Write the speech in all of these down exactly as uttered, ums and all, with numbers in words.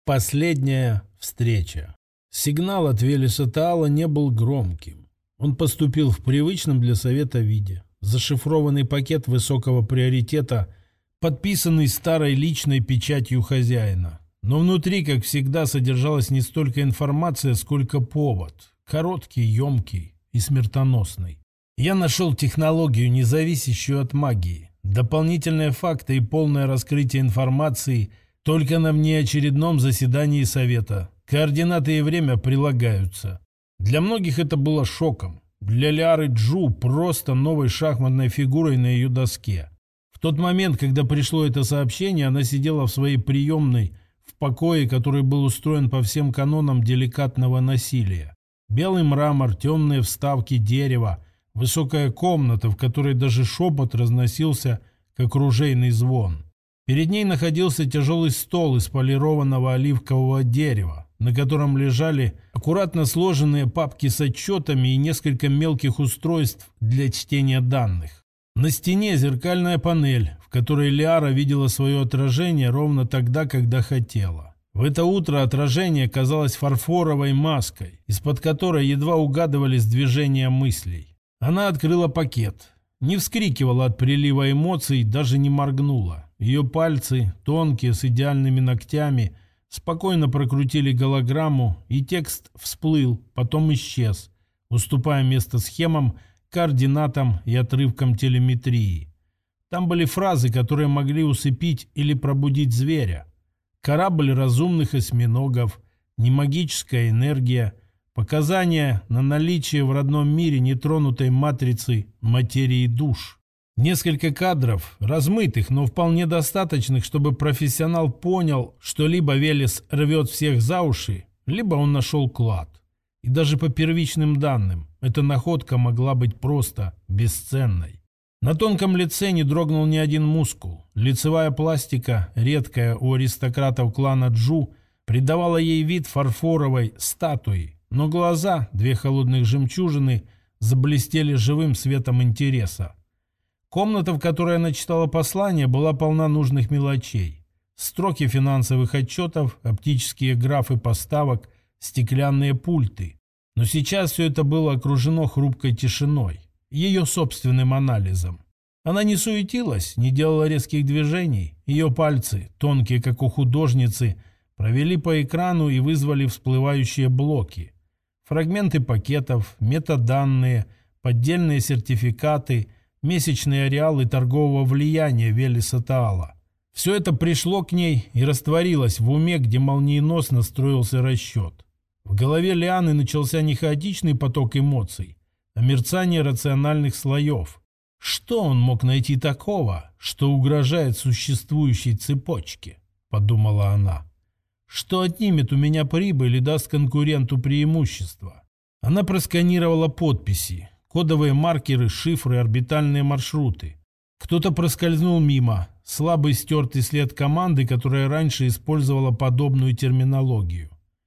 Последняя встреча. Сигнал от Велеса Таала не был громким. Он поступил в привычном для совета виде. Зашифрованный пакет высокого приоритета, подписанный старой личной печатью хозяина. Но внутри, как всегда, содержалась не столько информация, сколько повод. Короткий, емкий и смертоносный. Я нашел технологию, не зависящую от магии. Дополнительные факты и полное раскрытие информации только на внеочередном заседании совета. Координаты и время прилагаются. Для многих это было шоком. Для Лиары Джу просто новой шахматной фигурой на ее доске. В тот момент, когда пришло это сообщение, она сидела в своей приемной в покое, который был устроен по всем канонам деликатного насилия. Белый мрамор, темные вставки дерева, высокая комната, в которой даже шепот разносился, как ружейный звон. Перед ней находился тяжелый стол из полированного оливкового дерева, на котором лежали аккуратно сложенные папки с отчетами и несколько мелких устройств для чтения данных. На стене зеркальная панель, в которой Лиара видела свое отражение ровно тогда, когда хотела. В это утро отражение казалось фарфоровой маской, из-под которой едва угадывались движения мыслей. Она открыла пакет. Не вскрикивала от прилива эмоций, даже не моргнула. Ее пальцы, тонкие, с идеальными ногтями, спокойно прокрутили голограмму, и текст всплыл, потом исчез, уступая место схемам, координатам и отрывкам телеметрии. Там были фразы, которые могли усыпить или пробудить зверя. Корабль разумных осьминогов, немагическая энергия, показания на наличие в родном мире нетронутой матрицы материи душ. Несколько кадров, размытых, но вполне достаточных, чтобы профессионал понял, что либо Велес рвет всех за уши, либо он нашел клад. И даже по первичным данным, эта находка могла быть просто бесценной. На тонком лице не дрогнул ни один мускул. Лицевая пластика, редкая у аристократов клана Джу, придавала ей вид фарфоровой статуи, но глаза, две холодных жемчужины, заблестели живым светом интереса. Комната, в которой она читала послание, была полна нужных мелочей. Строки финансовых отчетов, оптические графы поставок, стеклянные пульты. Но сейчас все это было окружено хрупкой тишиной, ее собственным анализом. Она не суетилась, не делала резких движений. Ее пальцы, тонкие как у художницы, провели по экрану и вызвали всплывающие блоки. Фрагменты пакетов, метаданные, поддельные сертификаты, месячные ареалы торгового влияния Велеса Таала. Все это пришло к ней и растворилось в уме, где молниеносно строился расчет. В голове Лианы начался не хаотичный поток эмоций, а мерцание рациональных слоев. Что он мог найти такого, что угрожает существующей цепочке, подумала она. Что отнимет у меня прибыль и даст конкуренту преимущество? Она просканировала подписи, кодовые маркеры, шифры, орбитальные маршруты. Кто-то проскользнул мимо, слабый стертый след команды, которая раньше использовала подобную терминологию.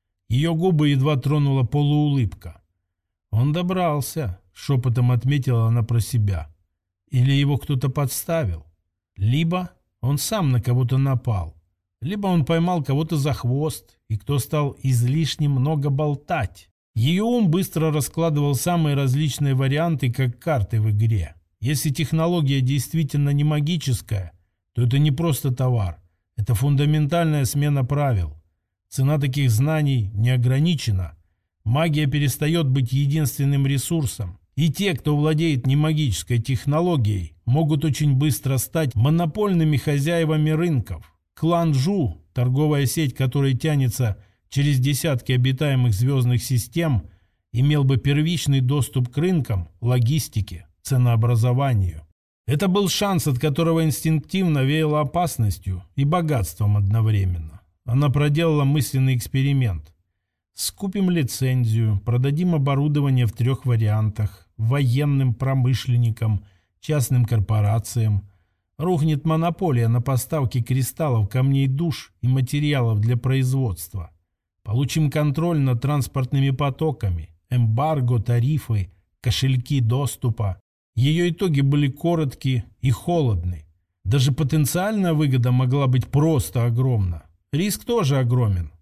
Ее губы едва тронула полуулыбка. «Он добрался», — шепотом отметила она про себя. Или его кто-то подставил. Либо он сам на кого-то напал. Либо он поймал кого-то за хвост, и кто стал излишне много болтать. Ее ум быстро раскладывал самые различные варианты, как карты в игре. Если технология действительно не магическая, то это не просто товар. Это фундаментальная смена правил. Цена таких знаний не ограничена. Магия перестает быть единственным ресурсом. И те, кто владеет немагической технологией, могут очень быстро стать монопольными хозяевами рынков. Клан Джу, торговая сеть которой тянется через десятки обитаемых звездных систем, имел бы первичный доступ к рынкам, логистике, ценообразованию. Это был шанс, от которого инстинктивно веяло опасностью и богатством одновременно. Она проделала мысленный эксперимент. Скупим лицензию, продадим оборудование в трех вариантах, военным, промышленникам, частным корпорациям. Рухнет монополия на поставки кристаллов, камней душ и материалов для производства. Получим контроль над транспортными потоками, эмбарго, тарифы, кошельки доступа. Ее итоги были короткие и холодны. Даже потенциальная выгода могла быть просто огромна. Риск тоже огромен.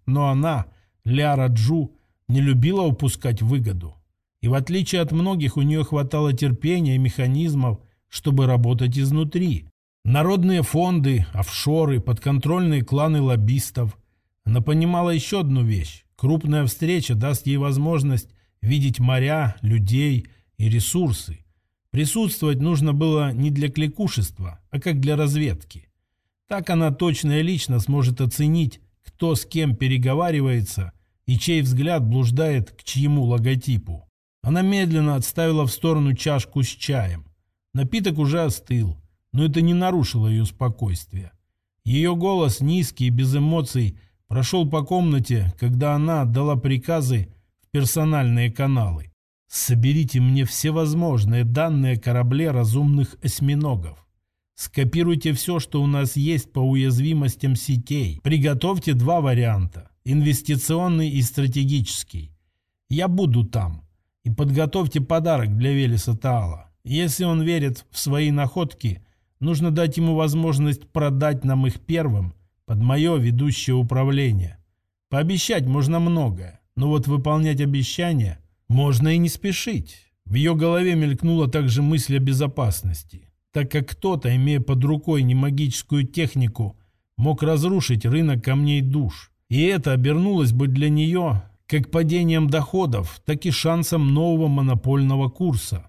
но она, Ляра Джу, не любила упускать выгоду. И в отличие от многих, у нее хватало терпения и механизмов, чтобы работать изнутри. Народные фонды, офшоры, подконтрольные кланы лоббистов. Она понимала еще одну вещь. Крупная встреча даст ей возможность видеть моря, людей и ресурсы. Присутствовать нужно было не для кликушества, а как для разведки. Так она точно и лично сможет оценить, кто с кем переговаривается и чей взгляд блуждает к чьему логотипу. Она медленно отставила в сторону чашку с чаем. Напиток уже остыл, но это не нарушило ее спокойствие. Ее голос, низкий и без эмоций, прошел по комнате, когда она отдала приказы в персональные каналы. «Соберите мне всевозможные данные о корабле разумных осьминогов. Скопируйте все, что у нас есть по уязвимостям сетей. Приготовьте два варианта – инвестиционный и стратегический. Я буду там. И подготовьте подарок для Велеса Таала. Если он верит в свои находки, нужно дать ему возможность продать нам их первым под мое ведущее управление. Пообещать можно многое, но вот выполнять обещания можно и не спешить». В ее голове мелькнула также мысль о безопасности, так как кто-то, имея под рукой немагическую технику, мог разрушить рынок камней душ. И это обернулось бы для нее как падением доходов, так и шансом нового монопольного курса.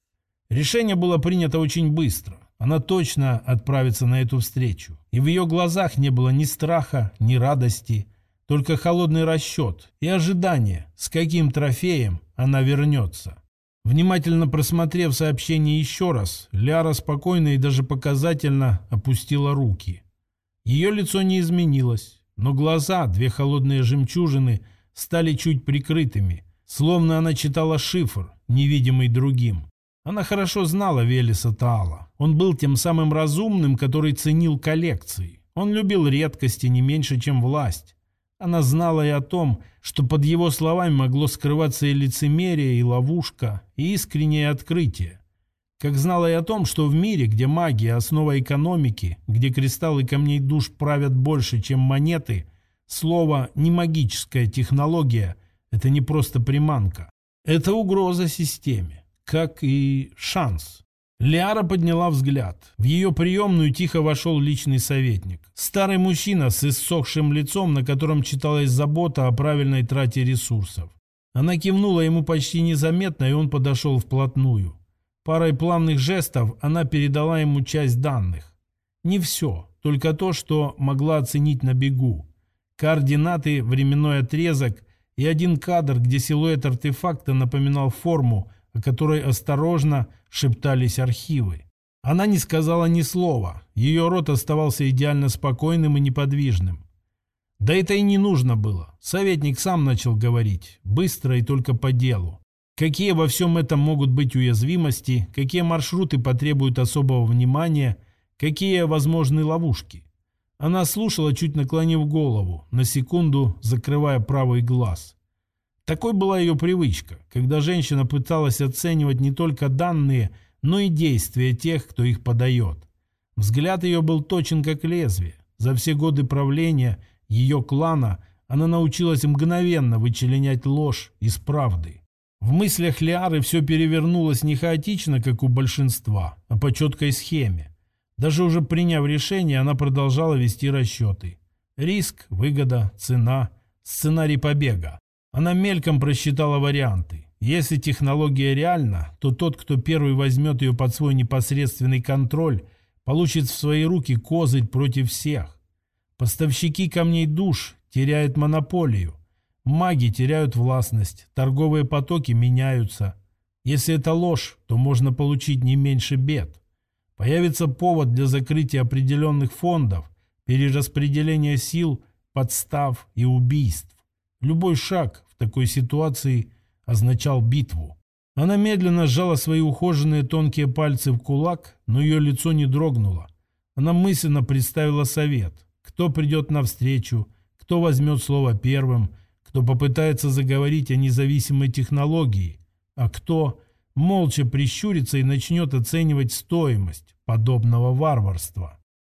Решение было принято очень быстро. Она точно отправится на эту встречу. И в ее глазах не было ни страха, ни радости, только холодный расчет и ожидание, с каким трофеем она вернется. Внимательно просмотрев сообщение еще раз, Ляра спокойно и даже показательно опустила руки. Ее лицо не изменилось, но глаза, две холодные жемчужины, стали чуть прикрытыми, словно она читала шифр, невидимый другим. Она хорошо знала Велеса Таала. Он был тем самым разумным, который ценил коллекции. Он любил редкости не меньше, чем власть. Она знала и о том, что под его словами могло скрываться и лицемерие, и ловушка, и искреннее открытие. Как знала и о том, что в мире, где магия – основа экономики, где кристаллы камней душ правят больше, чем монеты, слово «немагическая технология» – это не просто приманка. Это угроза системе, как и шанс. Ляра подняла взгляд. В ее приемную тихо вошел личный советник. Старый мужчина с иссохшим лицом, на котором читалась забота о правильной трате ресурсов. Она кивнула ему почти незаметно, и он подошел вплотную. Парой плавных жестов она передала ему часть данных. Не все, только то, что могла оценить на бегу. Координаты, временной отрезок и один кадр, где силуэт артефакта напоминал форму, о которой осторожно шептались архивы. Она не сказала ни слова, ее рот оставался идеально спокойным и неподвижным. Да это и не нужно было. Советник сам начал говорить, быстро и только по делу. Какие во всем этом могут быть уязвимости, какие маршруты потребуют особого внимания, какие возможны ловушки. Она слушала, чуть наклонив голову, на секунду закрывая правый глаз. Такой была ее привычка, когда женщина пыталась оценивать не только данные, но и действия тех, кто их подает. Взгляд ее был точен как лезвие. За все годы правления ее клана она научилась мгновенно вычленять ложь из правды. В мыслях Лиары все перевернулось не хаотично, как у большинства, а по четкой схеме. Даже уже приняв решение, она продолжала вести расчеты. Риск, выгода, цена, сценарий побега. Она мельком просчитала варианты. Если технология реальна, то тот, кто первый возьмет ее под свой непосредственный контроль, получит в свои руки козырь против всех. Поставщики камней душ теряют монополию. Маги теряют властность, торговые потоки меняются. Если это ложь, то можно получить не меньше бед. Появится повод для закрытия определенных фондов, перераспределения сил, подстав и убийств. Любой шаг в такой ситуации означал битву. Она медленно сжала свои ухоженные тонкие пальцы в кулак, но ее лицо не дрогнуло. Она мысленно представила совет. Кто придет навстречу, кто возьмет слово первым, кто попытается заговорить о независимой технологии, а кто молча прищурится и начнет оценивать стоимость подобного варварства.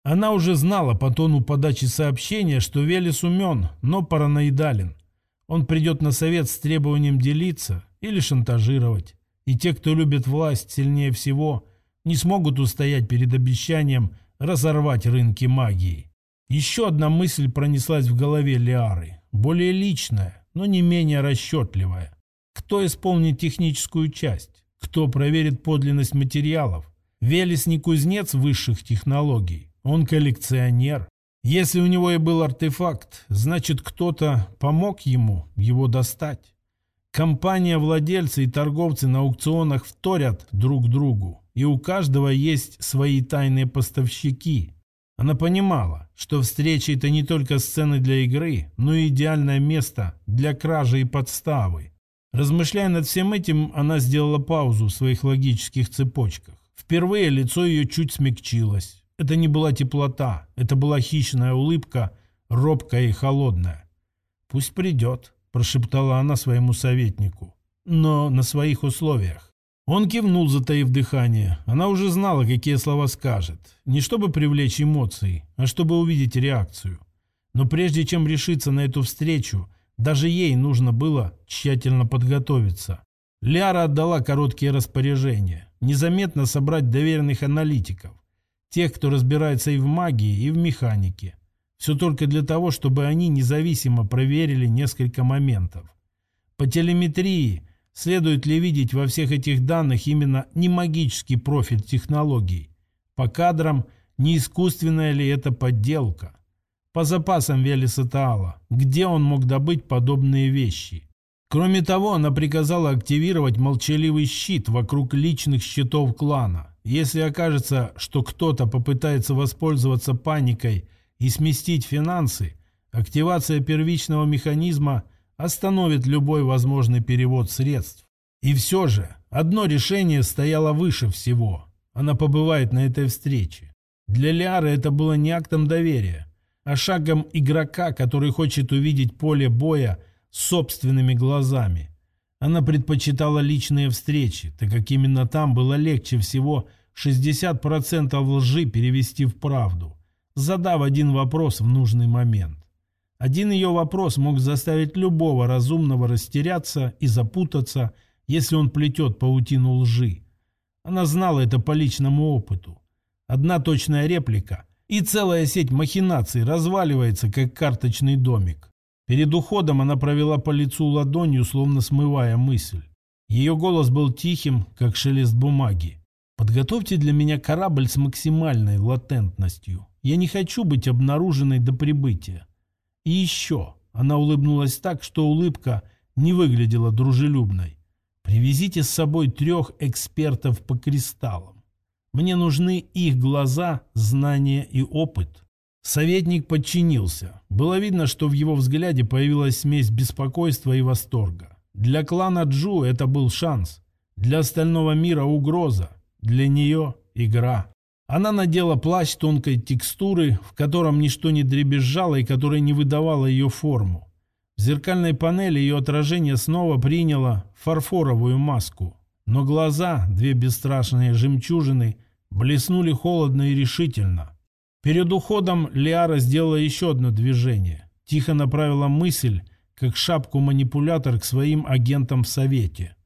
Она уже знала по тону подачи сообщения, что Велес умен, но параноидален. Он придет на совет с требованием делиться или шантажировать. И те, кто любит власть сильнее всего, не смогут устоять перед обещанием разорвать рынки магии. Еще одна мысль пронеслась в голове Лиары, более личная, но не менее расчетливая. Кто исполнит техническую часть? Кто проверит подлинность материалов? Велес не кузнец высших технологий, он коллекционер. Если у него и был артефакт, значит, кто-то помог ему его достать. Компания-владельцы и торговцы на аукционах вторят друг другу, и у каждого есть свои тайные поставщики. Она понимала, что встреча – это не только сцены для игры, но и идеальное место для кражи и подставы. Размышляя над всем этим, она сделала паузу в своих логических цепочках. Впервые лицо ее чуть смягчилось. Это не была теплота, это была хищная улыбка, робкая и холодная. «Пусть придет», – прошептала она своему советнику, – «но на своих условиях». Он кивнул, затаив дыхание. Она уже знала, какие слова скажет. Не чтобы привлечь эмоции, а чтобы увидеть реакцию. Но прежде чем решиться на эту встречу, даже ей нужно было тщательно подготовиться. Лиара отдала короткие распоряжения. Незаметно собрать доверенных аналитиков. Тех, кто разбирается и в магии, и в механике. Все только для того, чтобы они независимо проверили несколько моментов. По телеметрии следует ли видеть во всех этих данных именно не магический профиль технологий? По кадрам, не искусственная ли это подделка? По запасам Велеса Таала, где он мог добыть подобные вещи? Кроме того, она приказала активировать молчаливый щит вокруг личных счетов клана. Если окажется, что кто-то попытается воспользоваться паникой и сместить финансы, активация первичного механизма остановит любой возможный перевод средств. И все же, одно решение стояло выше всего. Она побывает на этой встрече. Для Лиары это было не актом доверия, а шагом игрока, который хочет увидеть поле боя собственными глазами. Она предпочитала личные встречи, так как именно там было легче всего шестьдесят процентов лжи перевести в правду, задав один вопрос в нужный момент. Один ее вопрос мог заставить любого разумного растеряться и запутаться, если он плетет паутину лжи. Она знала это по личному опыту. Одна точная реплика, и целая сеть махинаций разваливается, как карточный домик. Перед уходом она провела по лицу ладонью, словно смывая мысль. Ее голос был тихим, как шелест бумаги. «Подготовьте для меня корабль с максимальной латентностью. Я не хочу быть обнаруженной до прибытия. И еще», она улыбнулась так, что улыбка не выглядела дружелюбной, «привезите с собой трех экспертов по кристаллам. Мне нужны их глаза, знания и опыт». Советник подчинился. Было видно, что в его взгляде появилась смесь беспокойства и восторга. Для клана Джу это был шанс. Для остального мира угроза. Для нее игра. Она надела плащ тонкой текстуры, в котором ничто не дребезжало и которое не выдавало ее форму. В зеркальной панели ее отражение снова приняло фарфоровую маску. Но глаза, две бесстрашные жемчужины, блеснули холодно и решительно. Перед уходом Лиара сделала еще одно движение. Тихо направила мысль, как шапку-манипулятор, к своим агентам в Совете.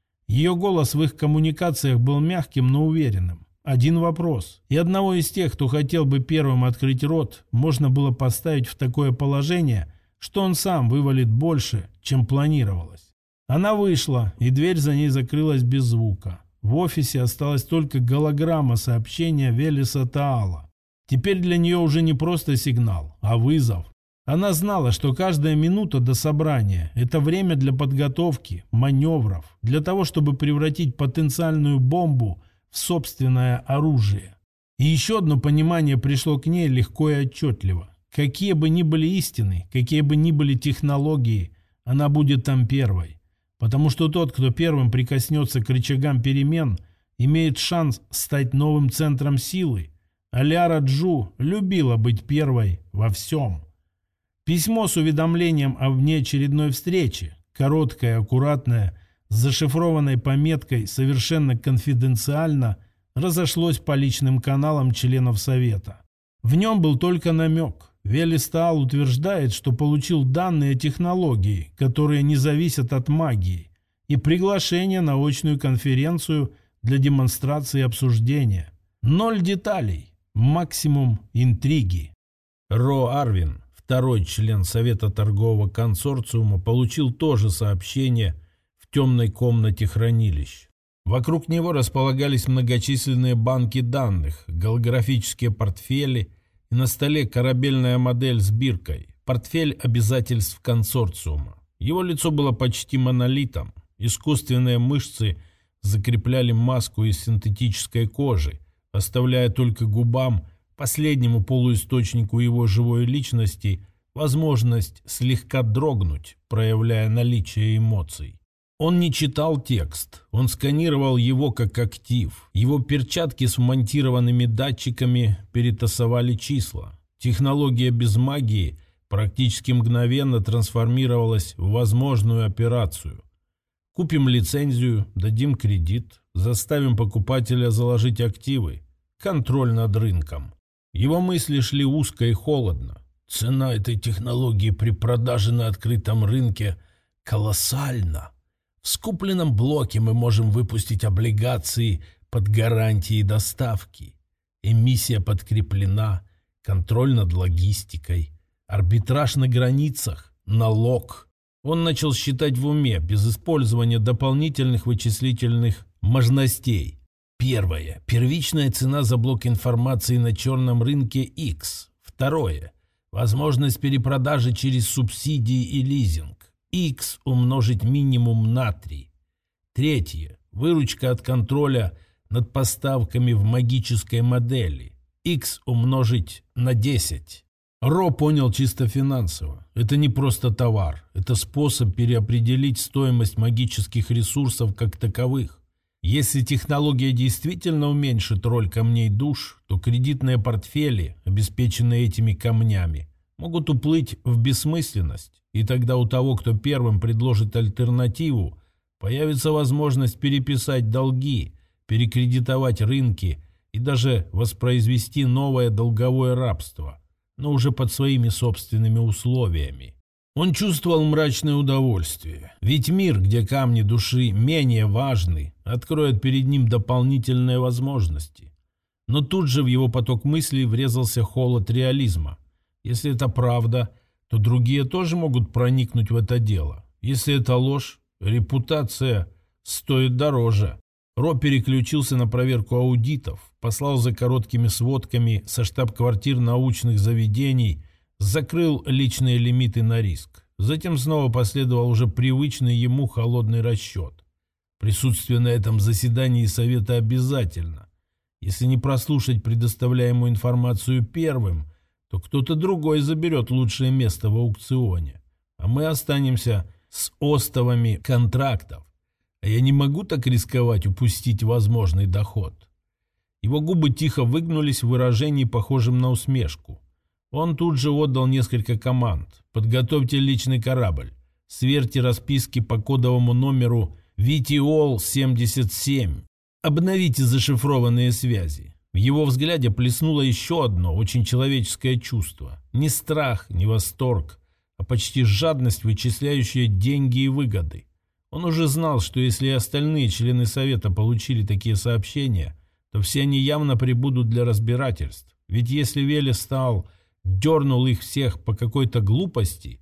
Ее голос в их коммуникациях был мягким, но уверенным. Один вопрос. И одного из тех, кто хотел бы первым открыть рот, можно было поставить в такое положение, что он сам вывалит больше, чем планировалось. Она вышла, и дверь за ней закрылась без звука. В офисе осталась только голограмма сообщения Велеса Таала. Теперь для нее уже не просто сигнал, а вызов. Она знала, что каждая минута до собрания – это время для подготовки, маневров, для того, чтобы превратить потенциальную бомбу в собственное оружие. И еще одно понимание пришло к ней легко и отчетливо. Какие бы ни были истины, какие бы ни были технологии, она будет там первой. Потому что тот, кто первым прикоснется к рычагам перемен, имеет шанс стать новым центром силы. А Лиара Джу любила быть первой во всем. Письмо с уведомлением о внеочередной встрече, короткое, аккуратное, с зашифрованной пометкой «Совершенно конфиденциально», разошлось по личным каналам членов Совета. В нем был только намек. Велестаал утверждает, что получил данные технологии, которые не зависят от магии, и приглашение на очную конференцию для демонстрации и обсуждения. Ноль деталей, максимум интриги. Ро Арвин, второй член Совета торгового консорциума, получил тоже сообщение в темной комнате хранилищ. Вокруг него располагались многочисленные банки данных, голографические портфели и на столе корабельная модель с биркой, портфель обязательств консорциума. Его лицо было почти монолитом, искусственные мышцы закрепляли маску из синтетической кожи, оставляя только губам, последнему полуисточнику его живой личности, возможность слегка дрогнуть, проявляя наличие эмоций. Он не читал текст, он сканировал его как актив. Его перчатки с вмонтированными датчиками перетасовали числа. Технология без магии практически мгновенно трансформировалась в возможную операцию. Купим лицензию, дадим кредит, заставим покупателя заложить активы. Контроль над рынком. Его мысли шли узко и холодно. Цена этой технологии при продаже на открытом рынке колоссальна. В скупленном блоке мы можем выпустить облигации под гарантией доставки. Эмиссия подкреплена, контроль над логистикой, арбитраж на границах, налог. Он начал считать в уме, без использования дополнительных вычислительных мощностей. Первое. Первичная цена за блок информации на черном рынке X. Второе. Возможность перепродажи через субсидии и лизинг. X умножить минимум на три. Третье. Выручка от контроля над поставками в магической модели. X умножить на десять. Ро понял чисто финансово. Это не просто товар. Это способ переопределить стоимость магических ресурсов как таковых. Если технология действительно уменьшит роль камней душ, то кредитные портфели, обеспеченные этими камнями, могут уплыть в бессмысленность. И тогда у того, кто первым предложит альтернативу, появится возможность переписать долги, перекредитовать рынки и даже воспроизвести новое долговое рабство, но уже под своими собственными условиями. Он чувствовал мрачное удовольствие, ведь мир, где камни души менее важны, откроет перед ним дополнительные возможности. Но тут же в его поток мыслей врезался холод реализма. Если это правда, то другие тоже могут проникнуть в это дело. Если это ложь, репутация стоит дороже. Ро переключился на проверку аудитов, послал за короткими сводками со штаб-квартир научных заведений, закрыл личные лимиты на риск. Затем снова последовал уже привычный ему холодный расчет. Присутствие на этом заседании совета обязательно. Если не прослушать предоставляемую информацию первым, то кто-то другой заберет лучшее место в аукционе, а мы останемся с остовами контрактов. А я не могу так рисковать упустить возможный доход. Его губы тихо выгнулись в выражении, похожем на усмешку. Он тут же отдал несколько команд. Подготовьте личный корабль. Сверьте расписки по кодовому номеру ви ти эл семьдесят семь. Обновите зашифрованные связи. В его взгляде плеснуло еще одно очень человеческое чувство. Не страх, не восторг, а почти жадность, вычисляющая деньги и выгоды. Он уже знал, что если и остальные члены совета получили такие сообщения, то все они явно прибудут для разбирательств. Ведь если Велестаал дернул их всех по какой-то глупости,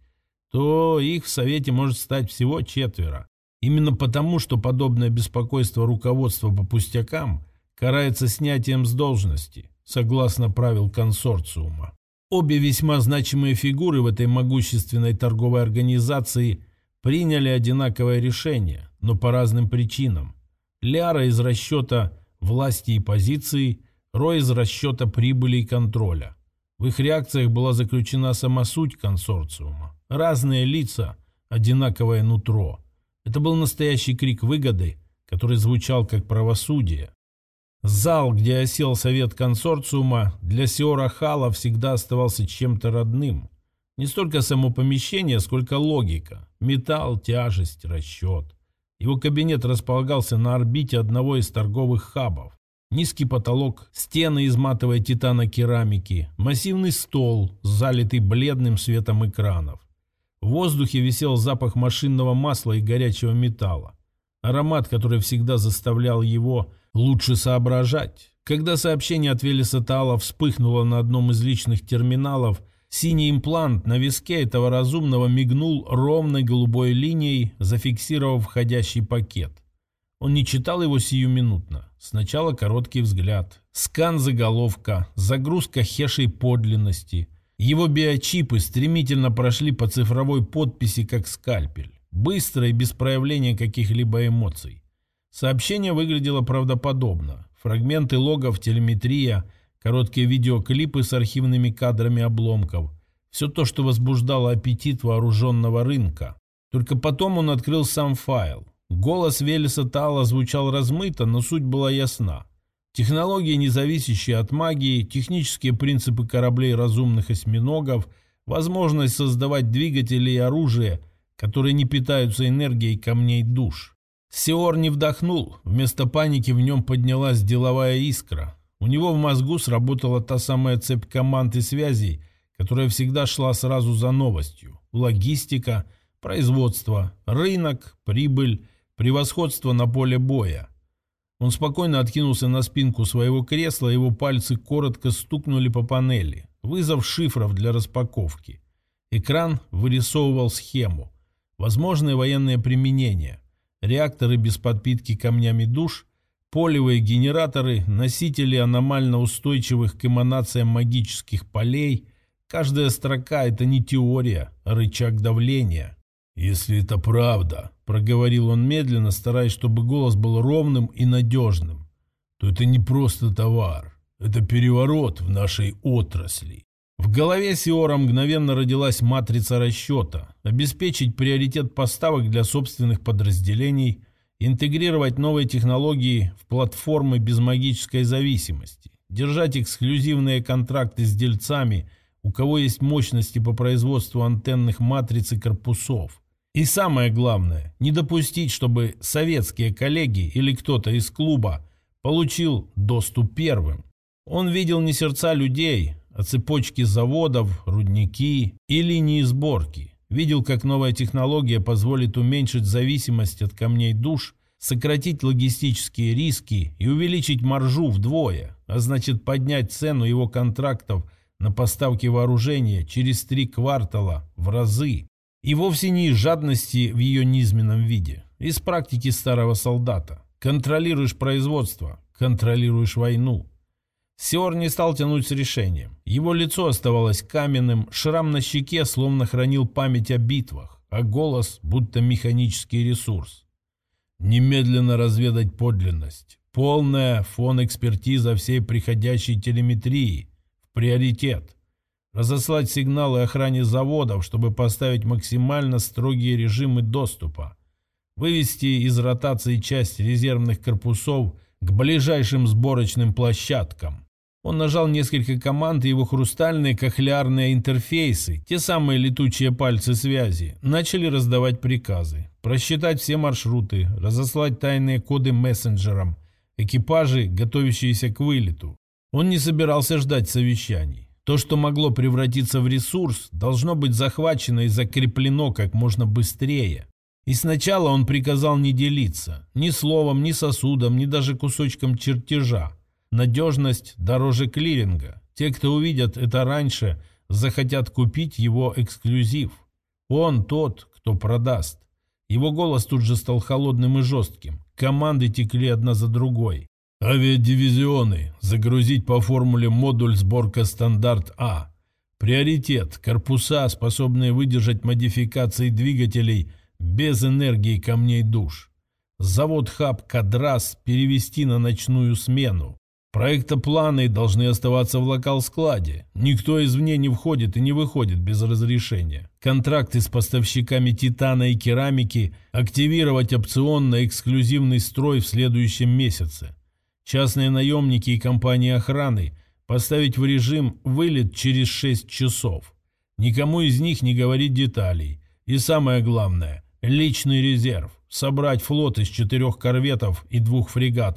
то их в совете может стать всего четверо. Именно потому, что подобное беспокойство руководства по пустякам карается снятием с должности, согласно правил консорциума. Обе весьма значимые фигуры в этой могущественной торговой организации приняли одинаковое решение, но по разным причинам. Ляра из расчета власти и позиции, Ро из расчета прибыли и контроля. В их реакциях была заключена сама суть консорциума. Разные лица, одинаковое нутро. Это был настоящий крик выгоды, который звучал как правосудие. Зал, где осел совет консорциума, для Сеора Хала всегда оставался чем-то родным. Не столько само помещение, сколько логика. Металл, тяжесть, расчет. Его кабинет располагался на орбите одного из торговых хабов. Низкий потолок, стены из матовой титано-керамики, массивный стол, залитый бледным светом экранов. В воздухе висел запах машинного масла и горячего металла. Аромат, который всегда заставлял его лучше соображать. Когда сообщение от Велеса Таала вспыхнуло на одном из личных терминалов, синий имплант на виске этого разумного мигнул ровной голубой линией, зафиксировав входящий пакет. Он не читал его сиюминутно. Сначала короткий взгляд, скан заголовка, загрузка хешей подлинности. Его биочипы стремительно прошли по цифровой подписи, как скальпель. Быстро и без проявления каких-либо эмоций. Сообщение выглядело правдоподобно. Фрагменты логов, телеметрия, короткие видеоклипы с архивными кадрами обломков. Все то, что возбуждало аппетит вооруженного рынка. Только потом он открыл сам файл. Голос Велеса Таала звучал размыто, но суть была ясна. Технологии, не зависящие от магии, технические принципы кораблей разумных осьминогов, возможность создавать двигатели и оружие, которые не питаются энергией камней душ. Сиор не вдохнул, вместо паники в нем поднялась деловая искра. У него в мозгу сработала та самая цепь команд и связей, которая всегда шла сразу за новостью. Логистика, производство, рынок, прибыль, превосходство на поле боя. Он спокойно откинулся на спинку своего кресла, его пальцы коротко стукнули по панели. Вызов шифров для распаковки. Экран вырисовывал схему. Возможные военные применения. Реакторы без подпитки камнями душ, полевые генераторы, носители аномально устойчивых к эманациям магических полей. Каждая строка – это не теория, а рычаг давления. «Если это правда», – проговорил он медленно, стараясь, чтобы голос был ровным и надежным, – «то это не просто товар, это переворот в нашей отрасли». В голове Сиора мгновенно родилась матрица расчета – обеспечить приоритет поставок для собственных подразделений, интегрировать новые технологии в платформы без магической зависимости, держать эксклюзивные контракты с дельцами, у кого есть мощности по производству антенных матриц и корпусов. И самое главное, не допустить, чтобы советские коллеги или кто-то из клуба получил доступ первым. Он видел не сердца людей, а цепочки заводов, рудники и линии сборки. Видел, как новая технология позволит уменьшить зависимость от камней душ, сократить логистические риски и увеличить маржу вдвое, а значит поднять цену его контрактов на поставки вооружения через три квартала в разы. И вовсе не из жадности в ее низменном виде, из практики старого солдата. Контролируешь производство, контролируешь войну. Сиор не стал тянуть с решением. Его лицо оставалось каменным, шрам на щеке словно хранил память о битвах, а голос будто механический ресурс. Немедленно разведать подлинность. Полная фон-экспертиза всей приходящей телеметрии. В приоритет. Разослать сигналы охране заводов, чтобы поставить максимально строгие режимы доступа. Вывести из ротации часть резервных корпусов к ближайшим сборочным площадкам. Он нажал несколько команд, и его хрустальные кохлеарные интерфейсы, те самые летучие пальцы связи, начали раздавать приказы. Просчитать все маршруты, разослать тайные коды мессенджерам, экипажи, готовящиеся к вылету. Он не собирался ждать совещаний. То, что могло превратиться в ресурс, должно быть захвачено и закреплено как можно быстрее. И сначала он приказал не делиться ни словом, ни сосудом, ни даже кусочком чертежа. Надежность дороже клиринга. Те, кто увидят это раньше, захотят купить его эксклюзив. Он тот, кто продаст. Его голос тут же стал холодным и жестким. Команды текли одна за другой. Авиадивизионы. Загрузить по формуле модуль сборка стандарт А. Приоритет. Корпуса, способные выдержать модификации двигателей без энергии камней душ. Завод-хаб Кадрас перевести на ночную смену. Проектопланы должны оставаться в локал-складе. Никто извне не входит и не выходит без разрешения. Контракты с поставщиками титана и керамики активировать опцион на эксклюзивный строй в следующем месяце. Частные наемники и компании охраны поставить в режим вылет через шесть часов. Никому из них не говорить деталей. И самое главное, личный резерв. Собрать флот из четырех корветов и двух фрегатов.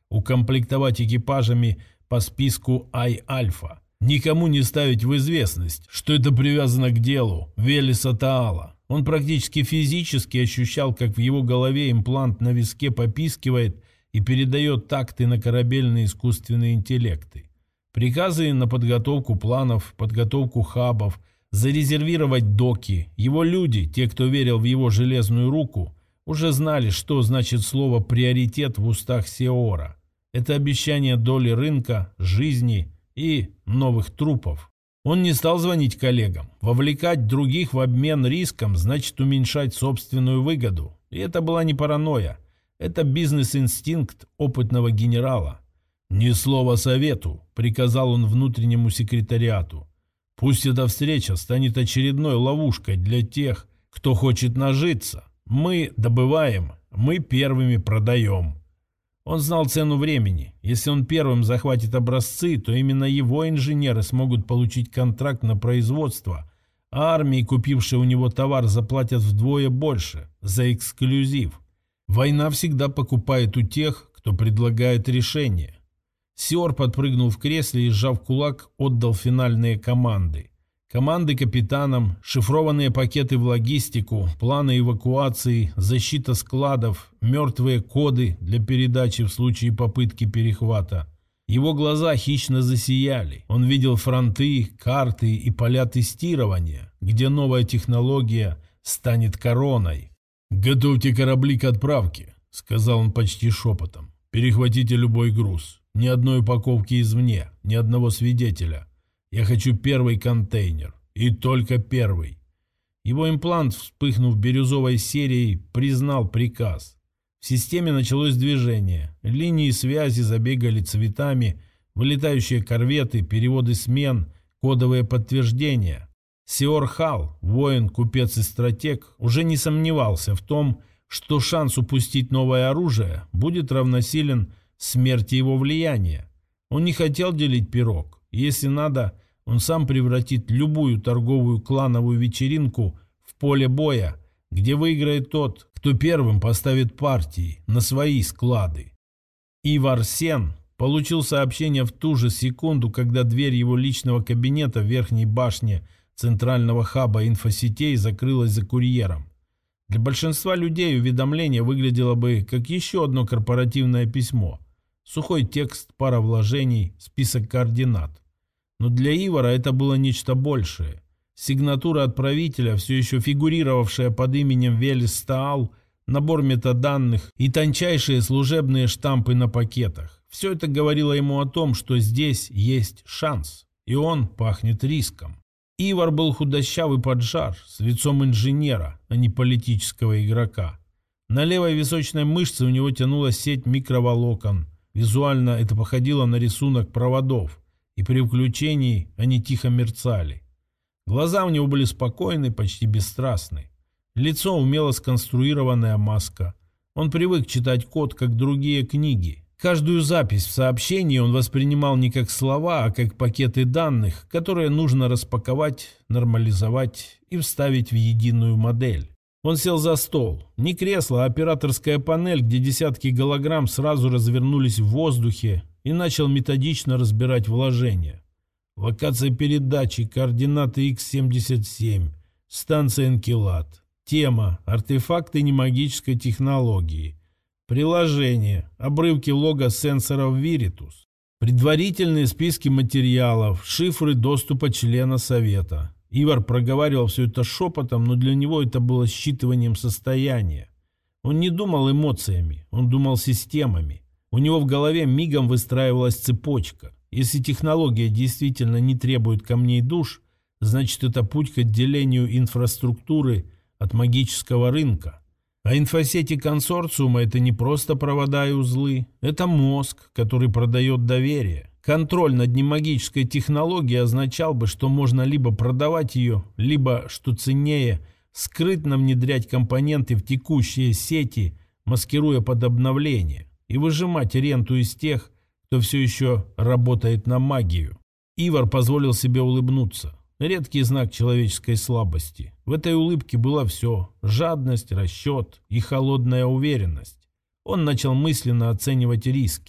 укомплектовать экипажами по списку Ай-Альфа. Никому не ставить в известность, что это привязано к делу Велеса Таала. Он практически физически ощущал, как в его голове имплант на виске попискивает и передает такты на корабельные искусственные интеллекты. Приказы на подготовку планов, подготовку хабов, зарезервировать доки. Его люди, те, кто верил в его железную руку, уже знали, что значит слово «приоритет» в устах Сеора. Это обещание доли рынка, жизни и новых трупов. Он не стал звонить коллегам. Вовлекать других в обмен риском значит уменьшать собственную выгоду. И это была не паранойя. Это бизнес-инстинкт опытного генерала. «Ни слова совету», — приказал он внутреннему секретариату. «Пусть эта встреча станет очередной ловушкой для тех, кто хочет нажиться. Мы добываем, мы первыми продаем». Он знал цену времени. Если он первым захватит образцы, то именно его инженеры смогут получить контракт на производство, а армии, купившие у него товар, заплатят вдвое больше за эксклюзив. Война всегда покупает у тех, кто предлагает решение. Сеор подпрыгнул в кресле и, сжав кулак, отдал финальные команды. Команды капитанам, шифрованные пакеты в логистику, планы эвакуации, защита складов, мертвые коды для передачи в случае попытки перехвата. Его глаза хищно засияли. Он видел фронты, карты и поля тестирования, где новая технология станет короной. «Готовьте корабли к отправке», — сказал он почти шепотом. «Перехватите любой груз. Ни одной упаковки извне, ни одного свидетеля. Я хочу первый контейнер. И только первый». Его имплант, вспыхнув бирюзовой серией, признал приказ. В системе началось движение. Линии связи забегали цветами, вылетающие корветы, переводы смен, кодовые подтверждения. Сеор Хал, воин, купец и стратег, уже не сомневался в том, что шанс упустить новое оружие будет равносилен смерти его влияния. Он не хотел делить пирог. Если надо, он сам превратит любую торговую клановую вечеринку в поле боя, где выиграет тот, кто первым поставит партии на свои склады. Ивар Сен получил сообщение в ту же секунду, когда дверь его личного кабинета в верхней башне центрального хаба инфосетей закрылась за курьером. Для большинства людей уведомление выглядело бы как еще одно корпоративное письмо. Сухой текст, пара вложений, список координат. Но для Ивара это было нечто большее. Сигнатура отправителя, все еще фигурировавшая под именем Велес Таал, набор метаданных и тончайшие служебные штампы на пакетах. Все это говорило ему о том, что здесь есть шанс, и он пахнет риском. Ивар был худощавый поджар, с лицом инженера, а не политического игрока. На левой височной мышце у него тянулась сеть микроволокон. Визуально это походило на рисунок проводов, и при включении они тихо мерцали. Глаза у него были спокойны, почти бесстрастны. Лицо умело сконструированная маска. Он привык читать код, как другие книги. Каждую запись в сообщении он воспринимал не как слова, а как пакеты данных, которые нужно распаковать, нормализовать и вставить в единую модель. Он сел за стол. Не кресло, а операторская панель, где десятки голограмм сразу развернулись в воздухе, и начал методично разбирать вложения. Локация передачи, координаты икс семьдесят семь, станция Энкилад. Тема – артефакты немагической технологии. Приложение – обрывки лога сенсоров Виритус. Предварительные списки материалов, шифры доступа члена совета. Ивар проговаривал все это шепотом, но для него это было считыванием состояния. Он не думал эмоциями, он думал системами. У него в голове мигом выстраивалась цепочка. Если технология действительно не требует камней душ, значит это путь к отделению инфраструктуры от магического рынка. А инфосети консорциума – это не просто провода и узлы, это мозг, который продает доверие. Контроль над немагической технологией означал бы, что можно либо продавать ее, либо, что ценнее, скрытно внедрять компоненты в текущие сети, маскируя под обновление, и выжимать ренту из тех, кто все еще работает на магию. Ивар позволил себе улыбнуться. Редкий знак человеческой слабости. В этой улыбке было все – жадность, расчет и холодная уверенность. Он начал мысленно оценивать риски.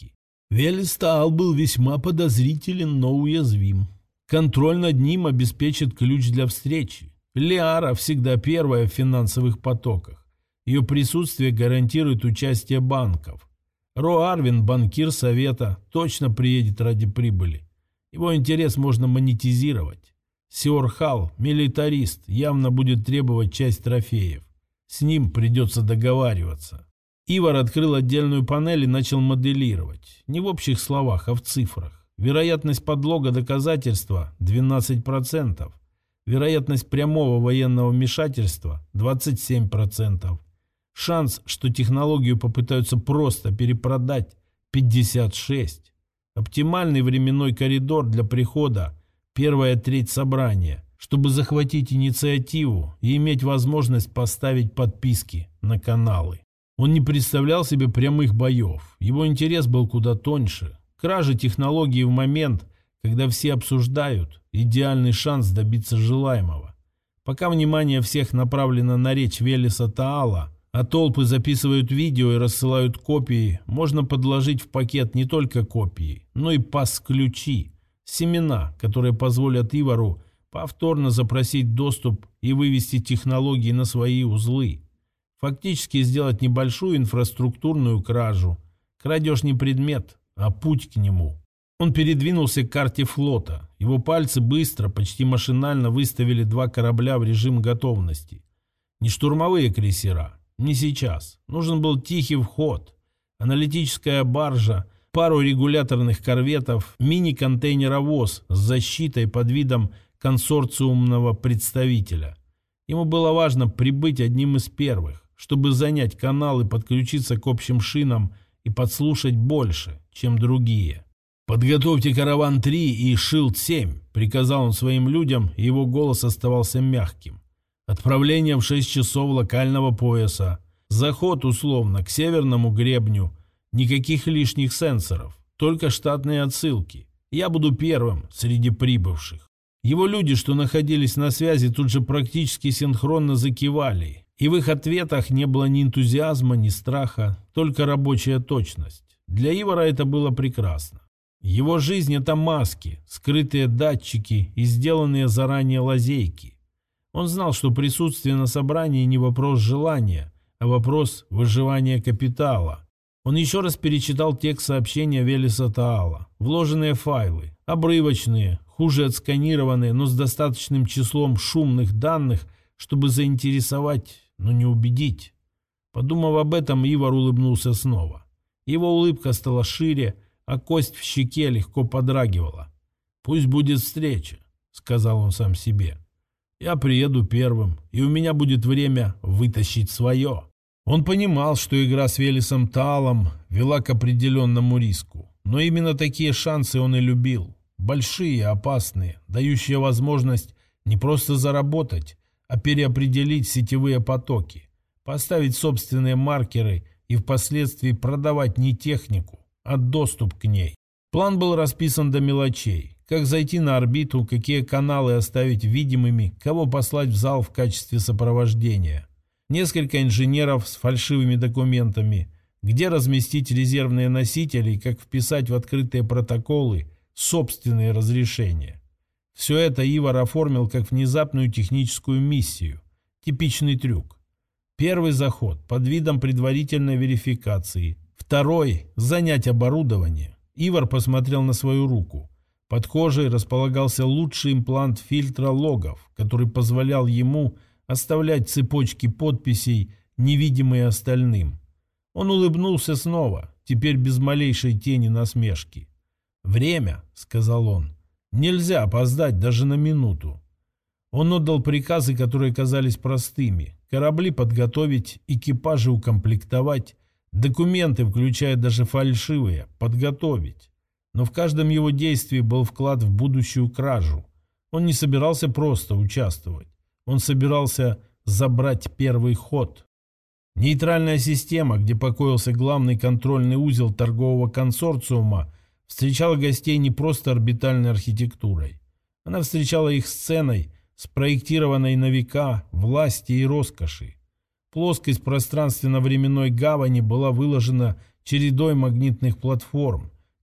Велестаал был весьма подозрителен, но уязвим. Контроль над ним обеспечит ключ для встречи. Лиара всегда первая в финансовых потоках. Ее присутствие гарантирует участие банков. Ро Арвин, банкир совета, точно приедет ради прибыли. Его интерес можно монетизировать. Сиор Хал, милитарист, явно будет требовать часть трофеев. С ним придется договариваться. Ивар открыл отдельную панель и начал моделировать. Не в общих словах, а в цифрах. Вероятность подлога доказательства – двенадцать процентов. Вероятность прямого военного вмешательства – двадцать семь процентов. Шанс, что технологию попытаются просто перепродать – пятьдесят шесть. Оптимальный временной коридор для прихода – первая треть собрания, чтобы захватить инициативу и иметь возможность поставить подписки на каналы. Он не представлял себе прямых боев. Его интерес был куда тоньше. Кража технологии в момент, когда все обсуждают, идеальный шанс добиться желаемого. Пока внимание всех направлено на речь Велеса Таала, а толпы записывают видео и рассылают копии, можно подложить в пакет не только копии, но и пас-ключи, семена, которые позволят Ивару повторно запросить доступ и вывести технологии на свои узлы. Фактически сделать небольшую инфраструктурную кражу. Крадешь не предмет, а путь к нему. Он передвинулся к карте флота. Его пальцы быстро, почти машинально выставили два корабля в режим готовности. Не штурмовые крейсера. Не сейчас. Нужен был тихий вход. Аналитическая баржа, пару регуляторных корветов, мини-контейнеровоз с защитой под видом консорциумного представителя. Ему было важно прибыть одним из первых, чтобы занять канал и подключиться к общим шинам и подслушать больше, чем другие. «Подготовьте караван три и Шилд семь», — приказал он своим людям, и его голос оставался мягким. «Отправление в шесть часов локального пояса. Заход условно к северному гребню. Никаких лишних сенсоров, только штатные отсылки. Я буду первым среди прибывших». Его люди, что находились на связи, тут же практически синхронно закивали, и в их ответах не было ни энтузиазма, ни страха, только рабочая точность. Для Ивара это было прекрасно. Его жизнь – это маски, скрытые датчики и сделанные заранее лазейки. Он знал, что присутствие на собрании не вопрос желания, а вопрос выживания капитала. Он еще раз перечитал текст сообщения Велеса Таала, вложенные файлы, обрывочные, хуже отсканированные, но с достаточным числом шумных данных, чтобы заинтересовать, но не убедить. Подумав об этом, Ивар улыбнулся снова. Его улыбка стала шире, а кость в щеке легко подрагивала. «Пусть будет встреча», — сказал он сам себе. «Я приеду первым, и у меня будет время вытащить свое». Он понимал, что игра с Велесом Таалом вела к определенному риску, но именно такие шансы он и любил. Большие, опасные, дающие возможность не просто заработать, а переопределить сетевые потоки, поставить собственные маркеры и впоследствии продавать не технику, а доступ к ней. План был расписан до мелочей. Как зайти на орбиту, какие каналы оставить видимыми, кого послать в зал в качестве сопровождения. Несколько инженеров с фальшивыми документами, где разместить резервные носители и как вписать в открытые протоколы собственные разрешения. Все это Ивар оформил как внезапную техническую миссию. Типичный трюк. Первый заход под видом предварительной верификации. Второй – занять оборудование. Ивар посмотрел на свою руку. Под кожей располагался лучший имплант фильтра логов, который позволял ему оставлять цепочки подписей, невидимые остальным. Он улыбнулся снова, теперь без малейшей тени насмешки. «Время», — сказал он, — «нельзя опоздать даже на минуту». Он отдал приказы, которые казались простыми. Корабли подготовить, экипажи укомплектовать, документы, включая даже фальшивые, подготовить. Но в каждом его действии был вклад в будущую кражу. Он не собирался просто участвовать. Он собирался забрать первый ход. Нейтральная система, где покоился главный контрольный узел торгового консорциума, встречала гостей не просто орбитальной архитектурой. Она встречала их сценой, спроектированной на века власти и роскоши. Плоскость пространственно-временной гавани была выложена чередой магнитных платформ,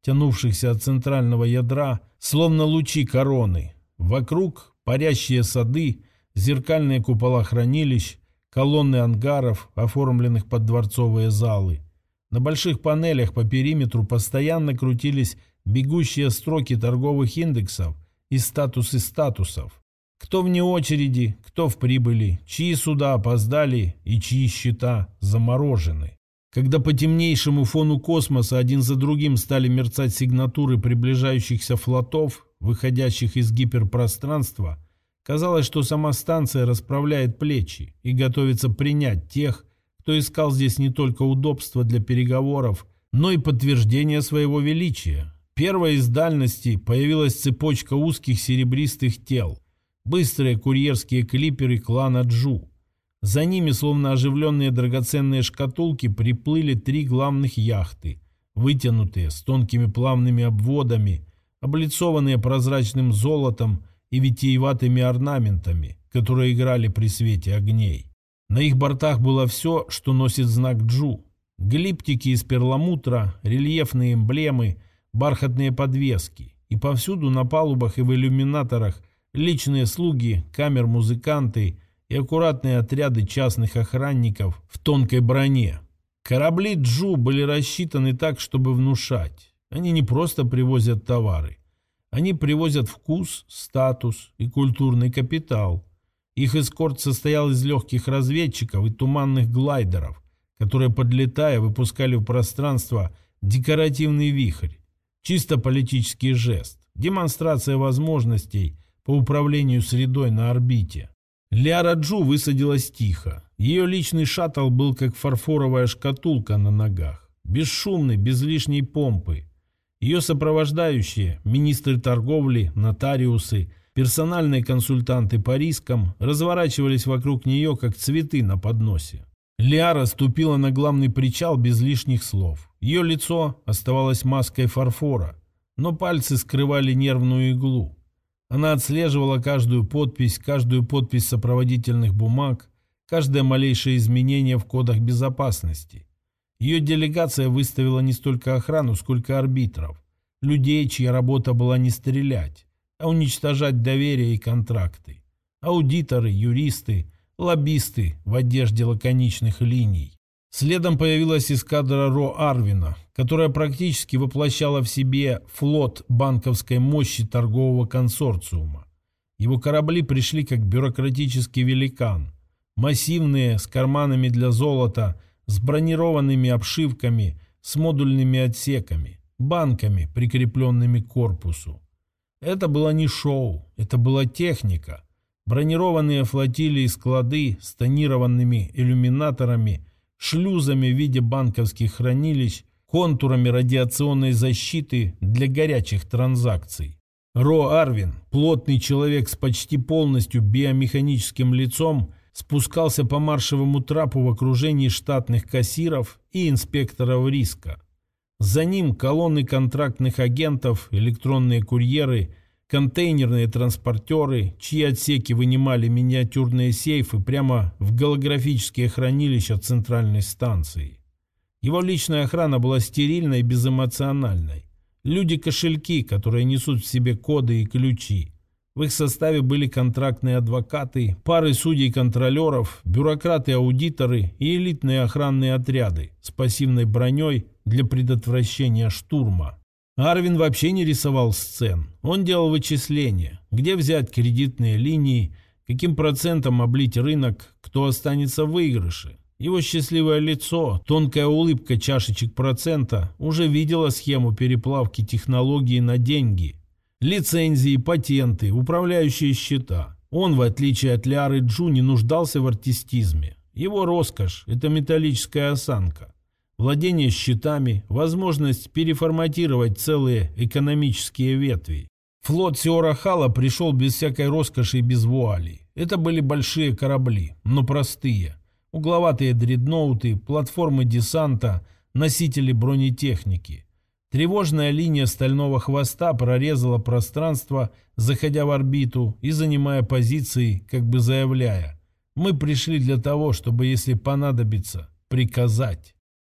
тянувшихся от центрального ядра, словно лучи короны. Вокруг парящие сады, зеркальные купола хранилищ, колонны ангаров, оформленных под дворцовые залы. На больших панелях по периметру постоянно крутились бегущие строки торговых индексов и статусы статусов. Кто вне очереди, кто в прибыли, чьи суда опоздали и чьи счета заморожены. Когда по темнейшему фону космоса один за другим стали мерцать сигнатуры приближающихся флотов, выходящих из гиперпространства, казалось, что сама станция расправляет плечи и готовится принять тех, кто искал здесь не только удобства для переговоров, но и подтверждение своего величия. Первой из дальности появилась цепочка узких серебристых тел, быстрые курьерские клиперы клана Джу. За ними, словно оживленные драгоценные шкатулки, приплыли три главных яхты, вытянутые, с тонкими плавными обводами, облицованные прозрачным золотом и витиеватыми орнаментами, которые играли при свете огней. На их бортах было все, что носит знак Джу. Глиптики из перламутра, рельефные эмблемы, бархатные подвески. И повсюду на палубах и в иллюминаторах личные слуги, камер-музыканты и аккуратные отряды частных охранников в тонкой броне. Корабли Джу были рассчитаны так, чтобы внушать. Они не просто привозят товары. Они привозят вкус, статус и культурный капитал. Их эскорт состоял из легких разведчиков и туманных глайдеров, которые, подлетая, выпускали в пространство декоративный вихрь. Чисто политический жест, демонстрация возможностей по управлению средой на орбите. Лиара Джу высадилась тихо. Ее личный шаттл был как фарфоровая шкатулка на ногах, бесшумный, без лишней помпы. Ее сопровождающие, министры торговли, нотариусы, персональные консультанты по рискам разворачивались вокруг нее, как цветы на подносе. Лиара ступила на главный причал без лишних слов. Ее лицо оставалось маской фарфора, но пальцы скрывали нервную иглу. Она отслеживала каждую подпись, каждую подпись сопроводительных бумаг, каждое малейшее изменение в кодах безопасности. Ее делегация выставила не столько охрану, сколько арбитров, людей, чья работа была не стрелять, а уничтожать доверие и контракты. Аудиторы, юристы, лоббисты в одежде лаконичных линий. Следом появилась эскадра Ро Арвина, которая практически воплощала в себе флот банковской мощи торгового консорциума. Его корабли пришли как бюрократический великан, массивные, с карманами для золота, с бронированными обшивками, с модульными отсеками, банками, прикрепленными к корпусу. Это было не шоу, это была техника. Бронированные флотилии и склады с тонированными иллюминаторами, шлюзами в виде банковских хранилищ, контурами радиационной защиты для горячих транзакций. Ро Арвин, плотный человек с почти полностью биомеханическим лицом, спускался по маршевому трапу в окружении штатных кассиров и инспекторов риска. За ним колонны контрактных агентов, электронные курьеры, контейнерные транспортеры, чьи отсеки вынимали миниатюрные сейфы прямо в голографические хранилища центральной станции. Его личная охрана была стерильной и безэмоциональной. Люди-кошельки, которые несут в себе коды и ключи. В их составе были контрактные адвокаты, пары судей-контролеров, бюрократы-аудиторы и элитные охранные отряды с пассивной броней для предотвращения штурма. Арвин вообще не рисовал сцен. Он делал вычисления, где взять кредитные линии, каким процентом облить рынок, кто останется в выигрыше. Его счастливое лицо, тонкая улыбка чашечек процента уже видела схему переплавки технологий на деньги. Лицензии, патенты, управляющие счета. Он, в отличие от Лиары Джу, не нуждался в артистизме. Его роскошь – это металлическая осанка. Владение счетами, возможность переформатировать целые экономические ветви. Флот Сиора Хала пришел без всякой роскоши и без вуалей. Это были большие корабли, но простые. Угловатые дредноуты, платформы десанта, носители бронетехники. Тревожная линия стального хвоста прорезала пространство, заходя в орбиту и занимая позиции, как бы заявляя: «Мы пришли для того, чтобы, если понадобится, приказать».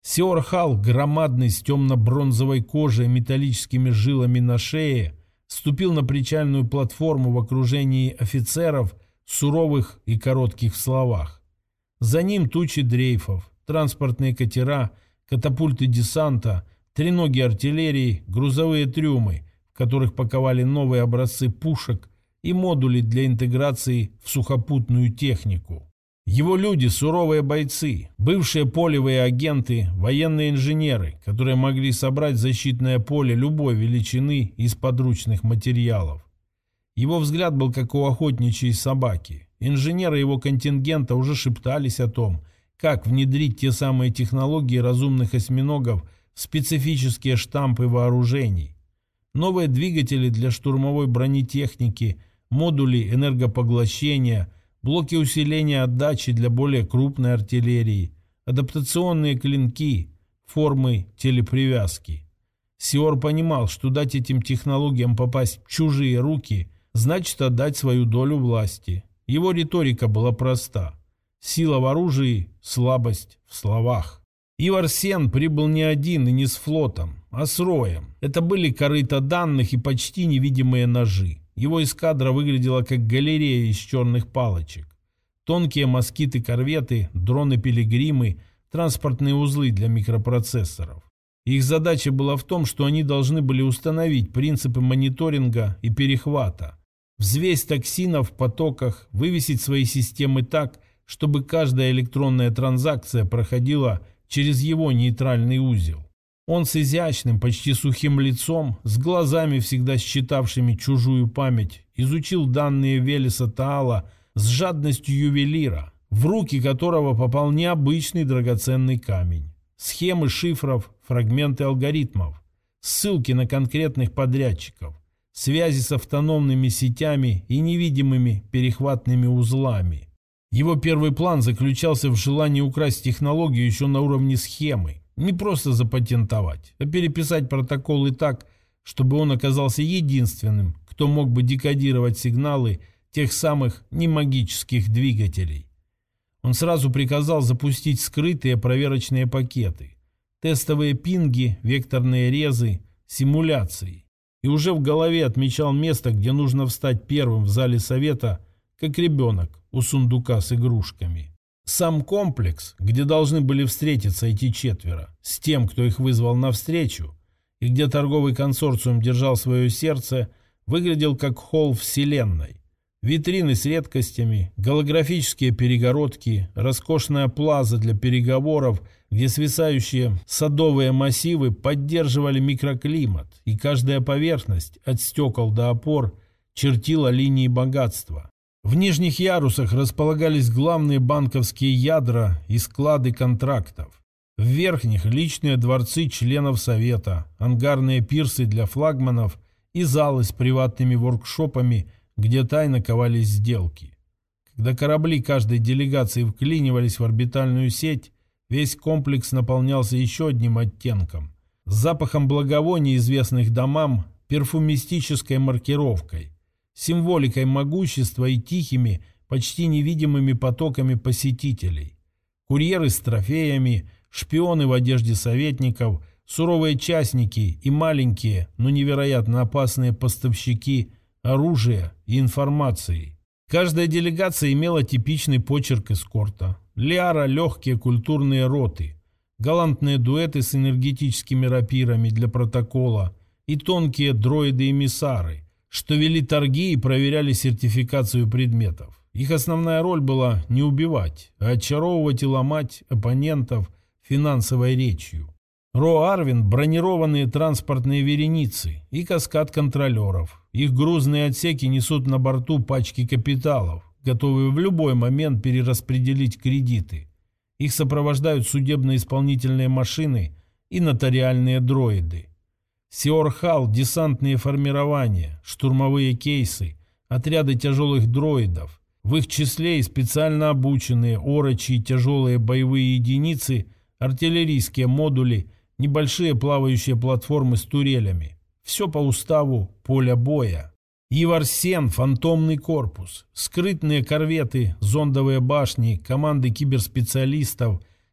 Сиор-Хал, громадный, с темно-бронзовой кожей и металлическими жилами на шее, ступил на причальную платформу в окружении офицеров, суровых и коротких в словах. За ним тучи дрейфов, транспортные катера, катапульты десанта, треноги артиллерии, грузовые трюмы, в которых паковали новые образцы пушек и модули для интеграции в сухопутную технику. Его люди – суровые бойцы, бывшие полевые агенты, военные инженеры, которые могли собрать защитное поле любой величины из подручных материалов. Его взгляд был как у охотничьей собаки. Инженеры его контингента уже шептались о том, как внедрить те самые технологии разумных осьминогов в специфические штампы вооружений. Новые двигатели для штурмовой бронетехники, модули энергопоглощения, блоки усиления отдачи для более крупной артиллерии, адаптационные клинки, формы телепривязки. Сиор понимал, что дать этим технологиям попасть в чужие руки значит отдать свою долю власти. Его риторика была проста. Сила в оружии, слабость в словах. Ивар Сен прибыл не один и не с флотом, а с роем. Это были корыта данных и почти невидимые ножи. Его эскадра выглядела как галерея из черных палочек. Тонкие москиты-корветы, дроны-пилигримы, транспортные узлы для микропроцессоров. Их задача была в том, что они должны были установить принципы мониторинга и перехвата, взвесь токсинов в потоках, вывесить свои системы так, чтобы каждая электронная транзакция проходила через его нейтральный узел. Он с изящным, почти сухим лицом, с глазами, всегда считавшими чужую память, изучил данные Велеса Таала с жадностью ювелира, в руки которого попал необычный драгоценный камень. Схемы шифров, фрагменты алгоритмов, ссылки на конкретных подрядчиков, связи с автономными сетями и невидимыми перехватными узлами. Его первый план заключался в желании украсть технологию еще на уровне схемы. Не просто запатентовать, а переписать протоколы так, чтобы он оказался единственным, кто мог бы декодировать сигналы тех самых немагических двигателей. Он сразу приказал запустить скрытые проверочные пакеты, тестовые пинги, векторные резы, симуляции. И уже в голове отмечал место, где нужно встать первым в зале совета, как ребенок у сундука с игрушками. Сам комплекс, где должны были встретиться эти четверо, с тем, кто их вызвал навстречу, и где торговый консорциум держал свое сердце, выглядел как холл вселенной. Витрины с редкостями, голографические перегородки, роскошная плаза для переговоров, где свисающие садовые массивы поддерживали микроклимат, и каждая поверхность, от стекол до опор, чертила линии богатства. В нижних ярусах располагались главные банковские ядра и склады контрактов. В верхних – личные дворцы членов совета, ангарные пирсы для флагманов и залы с приватными воркшопами, где тайно ковались сделки. Когда корабли каждой делегации вклинивались в орбитальную сеть, весь комплекс наполнялся еще одним оттенком – запахом благовоний, известных домам, перфумистической маркировкой, символикой могущества и тихими, почти невидимыми потоками посетителей. Курьеры с трофеями, шпионы в одежде советников, суровые частники и маленькие, но невероятно опасные поставщики оружия и информации. Каждая делегация имела типичный почерк эскорта. Лиара – легкие культурные роты, галантные дуэты с энергетическими рапирами для протокола и тонкие дроиды-эмиссары, что вели торги и проверяли сертификацию предметов. Их основная роль была не убивать, а очаровывать и ломать оппонентов финансовой речью. Ро Арвин – бронированные транспортные вереницы и каскад контролеров. Их грузные отсеки несут на борту пачки капиталов, готовые в любой момент перераспределить кредиты. Их сопровождают судебно-исполнительные машины и нотариальные дроиды. Сиор-Хал, десантные формирования, штурмовые кейсы, отряды тяжелых дроидов, в их числе и специально обученные орочи тяжелые боевые единицы, артиллерийские модули, небольшие плавающие платформы с турелями. Все по уставу поля боя. Ивар Сен, фантомный корпус, скрытные корветы, зондовые башни, команды киберспециалистов,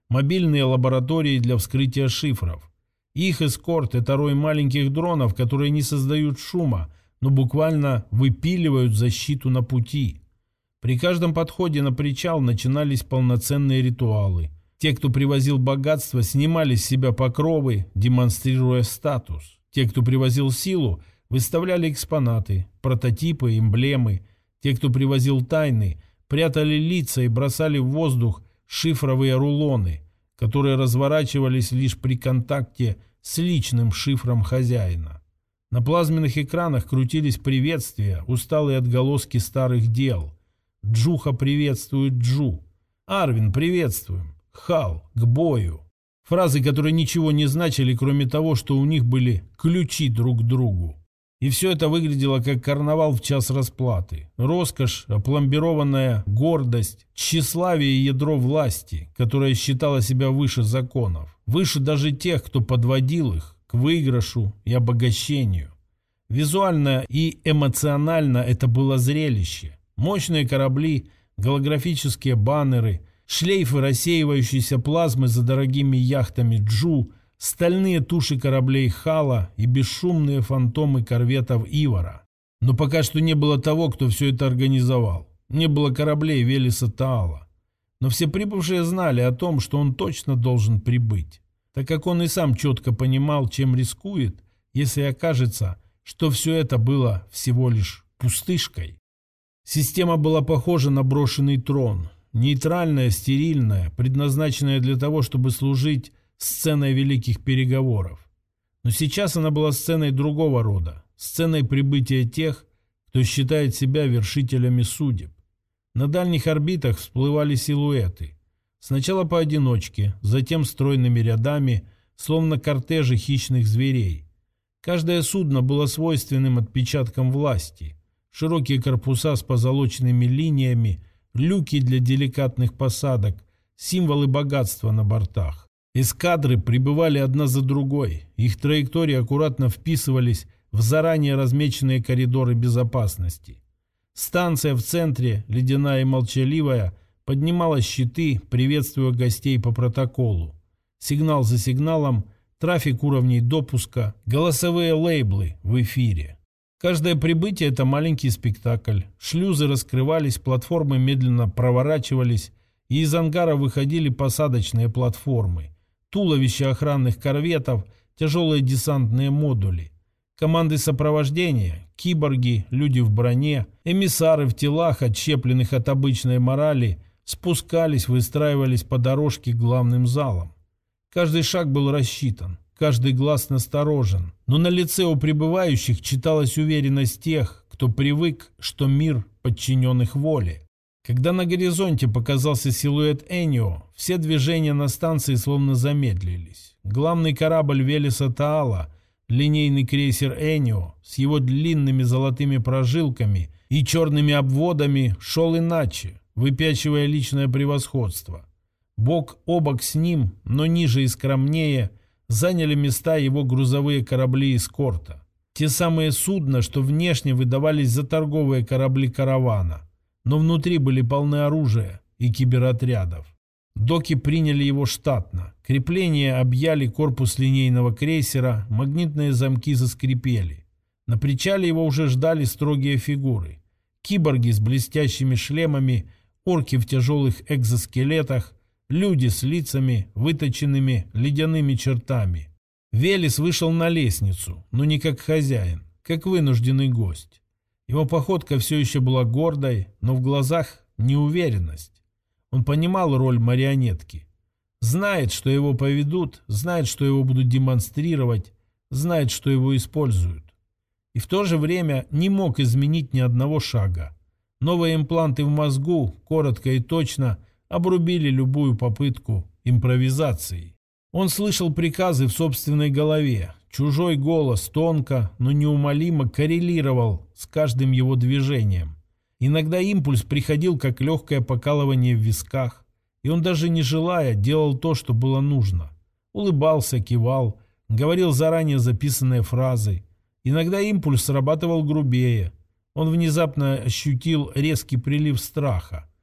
мобильные лаборатории для вскрытия шифров. Их эскорт – это рой маленьких дронов, которые не создают шума, но буквально выпиливают защиту на пути. При каждом подходе на причал начинались полноценные ритуалы. Те, кто привозил богатство, снимали с себя покровы, демонстрируя статус. Те, кто привозил силу, выставляли экспонаты, прототипы, эмблемы. Те, кто привозил тайны, прятали лица и бросали в воздух шифровые рулоны, которые разворачивались лишь при контакте с личным шифром хозяина. На плазменных экранах крутились приветствия, усталые отголоски старых дел. Джуха приветствует Джу. Арвин, приветствуем. Хал, к бою. Фразы, которые ничего не значили, кроме того, что у них были ключи друг к другу. И все это выглядело как карнавал в час расплаты. Роскошь, опломбированная гордость, тщеславие и ядро власти, которое считало себя выше законов. Выше даже тех, кто подводил их к выигрышу и обогащению. Визуально и эмоционально это было зрелище. Мощные корабли, голографические баннеры, шлейфы рассеивающейся плазмы за дорогими яхтами Джу, стальные туши кораблей Хала и бесшумные фантомы корветов Ивара. Но пока что не было того, кто все это организовал. Не было кораблей Велеса Таала. Но все прибывшие знали о том, что он точно должен прибыть, так как он и сам четко понимал, чем рискует, если окажется, что все это было всего лишь пустышкой. Система была похожа на брошенный трон. Нейтральная, стерильная, предназначенная для того, чтобы служить сценой великих переговоров. Но сейчас она была сценой другого рода, сценой прибытия тех, кто считает себя вершителями судеб. На дальних орбитах всплывали силуэты. Сначала поодиночке, затем стройными рядами, словно кортежи хищных зверей. Каждое судно было свойственным отпечатком власти. Широкие корпуса с позолоченными линиями, люки для деликатных посадок, символы богатства на бортах. Эскадры прибывали одна за другой. Их траектории аккуратно вписывались в заранее размеченные коридоры безопасности. Станция в центре, ледяная и молчаливая, поднимала щиты, приветствуя гостей по протоколу. Сигнал за сигналом, трафик уровней допуска, голосовые лейблы в эфире. Каждое прибытие – это маленький спектакль. Шлюзы раскрывались, платформы медленно проворачивались, и из ангара выходили посадочные платформы, туловища охранных корветов, тяжелые десантные модули, команды сопровождения, киборги, люди в броне, эмиссары в телах, отщепленных от обычной морали, спускались, выстраивались по дорожке к главным залам. Каждый шаг был рассчитан. Каждый глаз насторожен, но на лице у прибывающих читалась уверенность тех, кто привык, что мир подчинен их воле. Когда на горизонте показался силуэт Энио, все движения на станции словно замедлились. Главный корабль Велеса Таала, линейный крейсер Энио, с его длинными золотыми прожилками и черными обводами, шел иначе, выпячивая личное превосходство. Бок о бок с ним, но ниже и скромнее, заняли места его грузовые корабли эскорта. Те самые судна, что внешне выдавались за торговые корабли каравана, но внутри были полны оружия и киберотрядов. Доки приняли его штатно. Крепления объяли корпус линейного крейсера, магнитные замки заскрипели. На причале его уже ждали строгие фигуры. Киборги с блестящими шлемами, орки в тяжелых экзоскелетах, люди с лицами, выточенными ледяными чертами. Велес вышел на лестницу, но не как хозяин, как вынужденный гость. Его походка все еще была гордой, но в глазах неуверенность. Он понимал роль марионетки. Знает, что его поведут, знает, что его будут демонстрировать, знает, что его используют. И в то же время не мог изменить ни одного шага. Новые импланты в мозгу, коротко и точно, обрубили любую попытку импровизации. Он слышал приказы в собственной голове. Чужой голос тонко, но неумолимо коррелировал с каждым его движением. Иногда импульс приходил как легкое покалывание в висках, и он даже не желая делал то, что было нужно. Улыбался, кивал, говорил заранее записанные фразы. Иногда импульс срабатывал грубее. Он внезапно ощутил резкий прилив страха.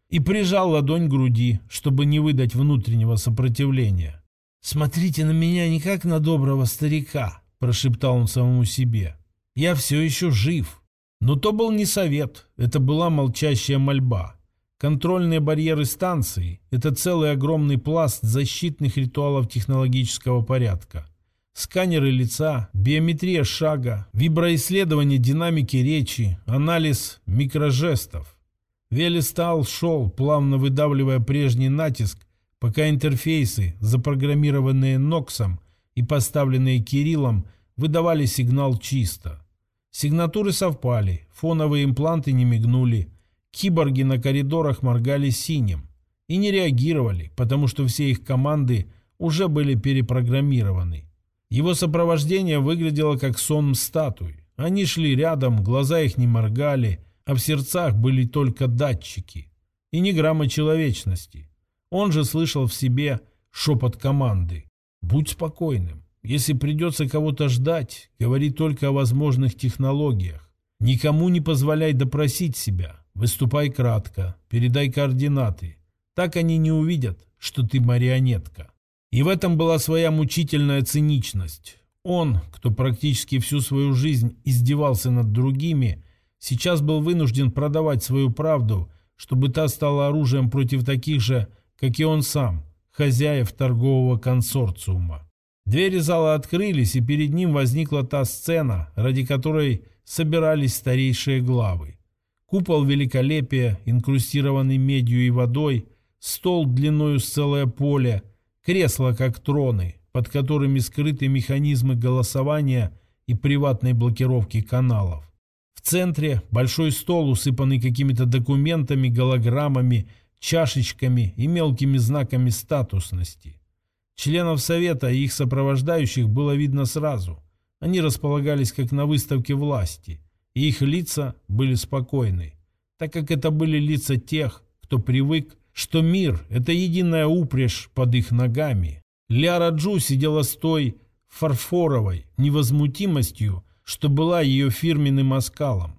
и прижал ладонь к груди, чтобы не выдать внутреннего сопротивления. «Смотрите на меня не как на доброго старика», – прошептал он самому себе. «Я все еще жив». Но то был не совет, это была молчащая мольба. Контрольные барьеры станции – это целый огромный пласт защитных ритуалов технологического порядка. Сканеры лица, биометрия шага, виброисследование динамики речи, анализ микрожестов. Велестал шел, плавно выдавливая прежний натиск, пока интерфейсы, запрограммированные Ноксом и поставленные Кириллом, выдавали сигнал чисто. Сигнатуры совпали, фоновые импланты не мигнули, киборги на коридорах моргали синим и не реагировали, потому что все их команды уже были перепрограммированы. Его сопровождение выглядело как сон статуй. Они шли рядом, глаза их не моргали, а в сердцах были только датчики. И ни грамма человечности. Он же слышал в себе шепот команды. «Будь спокойным. Если придется кого-то ждать, говори только о возможных технологиях. Никому не позволяй допросить себя. Выступай кратко, передай координаты. Так они не увидят, что ты марионетка». И в этом была своя мучительная циничность. Он, кто практически всю свою жизнь издевался над другими, сейчас был вынужден продавать свою правду, чтобы та стала оружием против таких же, как и он сам, хозяев торгового консорциума. Двери зала открылись, и перед ним возникла та сцена, ради которой собирались старейшие главы. Купол великолепия, инкрустированный медью и водой, стол длиною с целое поле, кресла как троны, под которыми скрыты механизмы голосования и приватной блокировки каналов. В центре большой стол, усыпанный какими-то документами, голограммами, чашечками и мелкими знаками статусности. Членов совета и их сопровождающих было видно сразу. Они располагались как на выставке власти, и их лица были спокойны, так как это были лица тех, кто привык, что мир – это единая упряжь под их ногами. Ляра Джу сидела с той фарфоровой невозмутимостью, что была ее фирменным оскалом.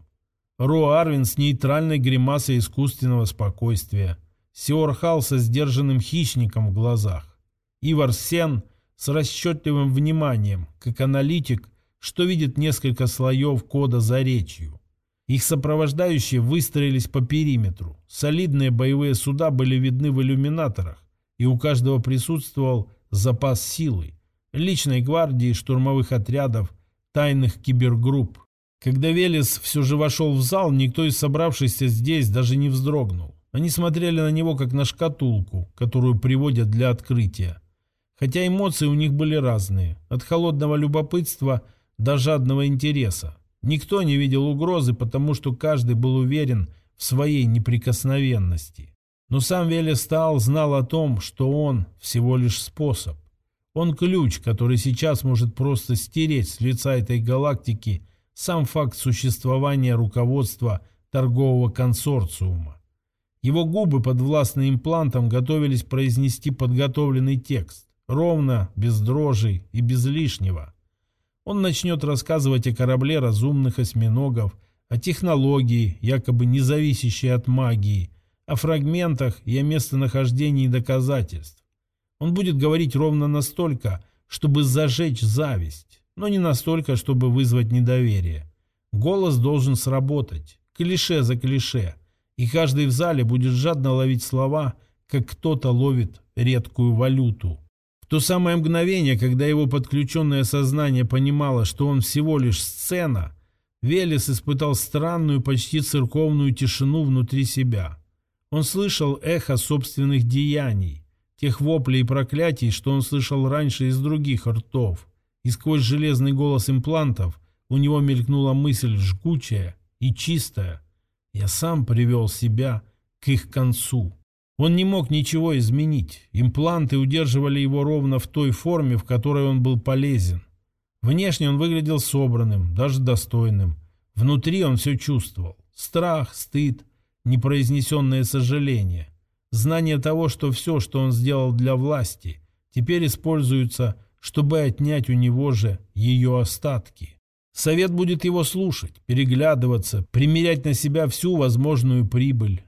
Ро Арвин с нейтральной гримасой искусственного спокойствия. Сиор Хал со сдержанным хищником в глазах. Ивар Сен с расчетливым вниманием, как аналитик, что видит несколько слоев кода за речью. Их сопровождающие выстроились по периметру. Солидные боевые суда были видны в иллюминаторах, и у каждого присутствовал запас силы, личной гвардии, штурмовых отрядов, тайных кибергрупп. Когда Велес все же вошел в зал, никто из собравшихся здесь даже не вздрогнул. Они смотрели на него как на шкатулку, которую приводят для открытия. Хотя эмоции у них были разные, от холодного любопытства до жадного интереса. Никто не видел угрозы, потому что каждый был уверен в своей неприкосновенности. Но сам Велестал знал о том, что он всего лишь способ. Он ключ, который сейчас может просто стереть с лица этой галактики сам факт существования руководства торгового консорциума. Его губы, подвластные имплантам, готовились произнести подготовленный текст, ровно, без дрожи и без лишнего. Он начнет рассказывать о корабле разумных осьминогов, о технологии, якобы не зависящей от магии, о фрагментах и о местонахождении доказательств. Он будет говорить ровно настолько, чтобы зажечь зависть, но не настолько, чтобы вызвать недоверие. Голос должен сработать, клише за клише, и каждый в зале будет жадно ловить слова, как кто-то ловит редкую валюту. В то самое мгновение, когда его подключенное сознание понимало, что он всего лишь сцена, Велес испытал странную, почти церковную тишину внутри себя. Он слышал эхо собственных деяний, тех воплей и проклятий, что он слышал раньше из других ртов, и сквозь железный голос имплантов у него мелькнула мысль жгучая и чистая: «Я сам привел себя к их концу». Он не мог ничего изменить. Импланты удерживали его ровно в той форме, в которой он был полезен. Внешне он выглядел собранным, даже достойным. Внутри он все чувствовал. Страх, стыд, непроизнесенное сожаление. Знание того, что все, что он сделал для власти, теперь используется, чтобы отнять у него же ее остатки. Совет будет его слушать, переглядываться, примерять на себя всю возможную прибыль.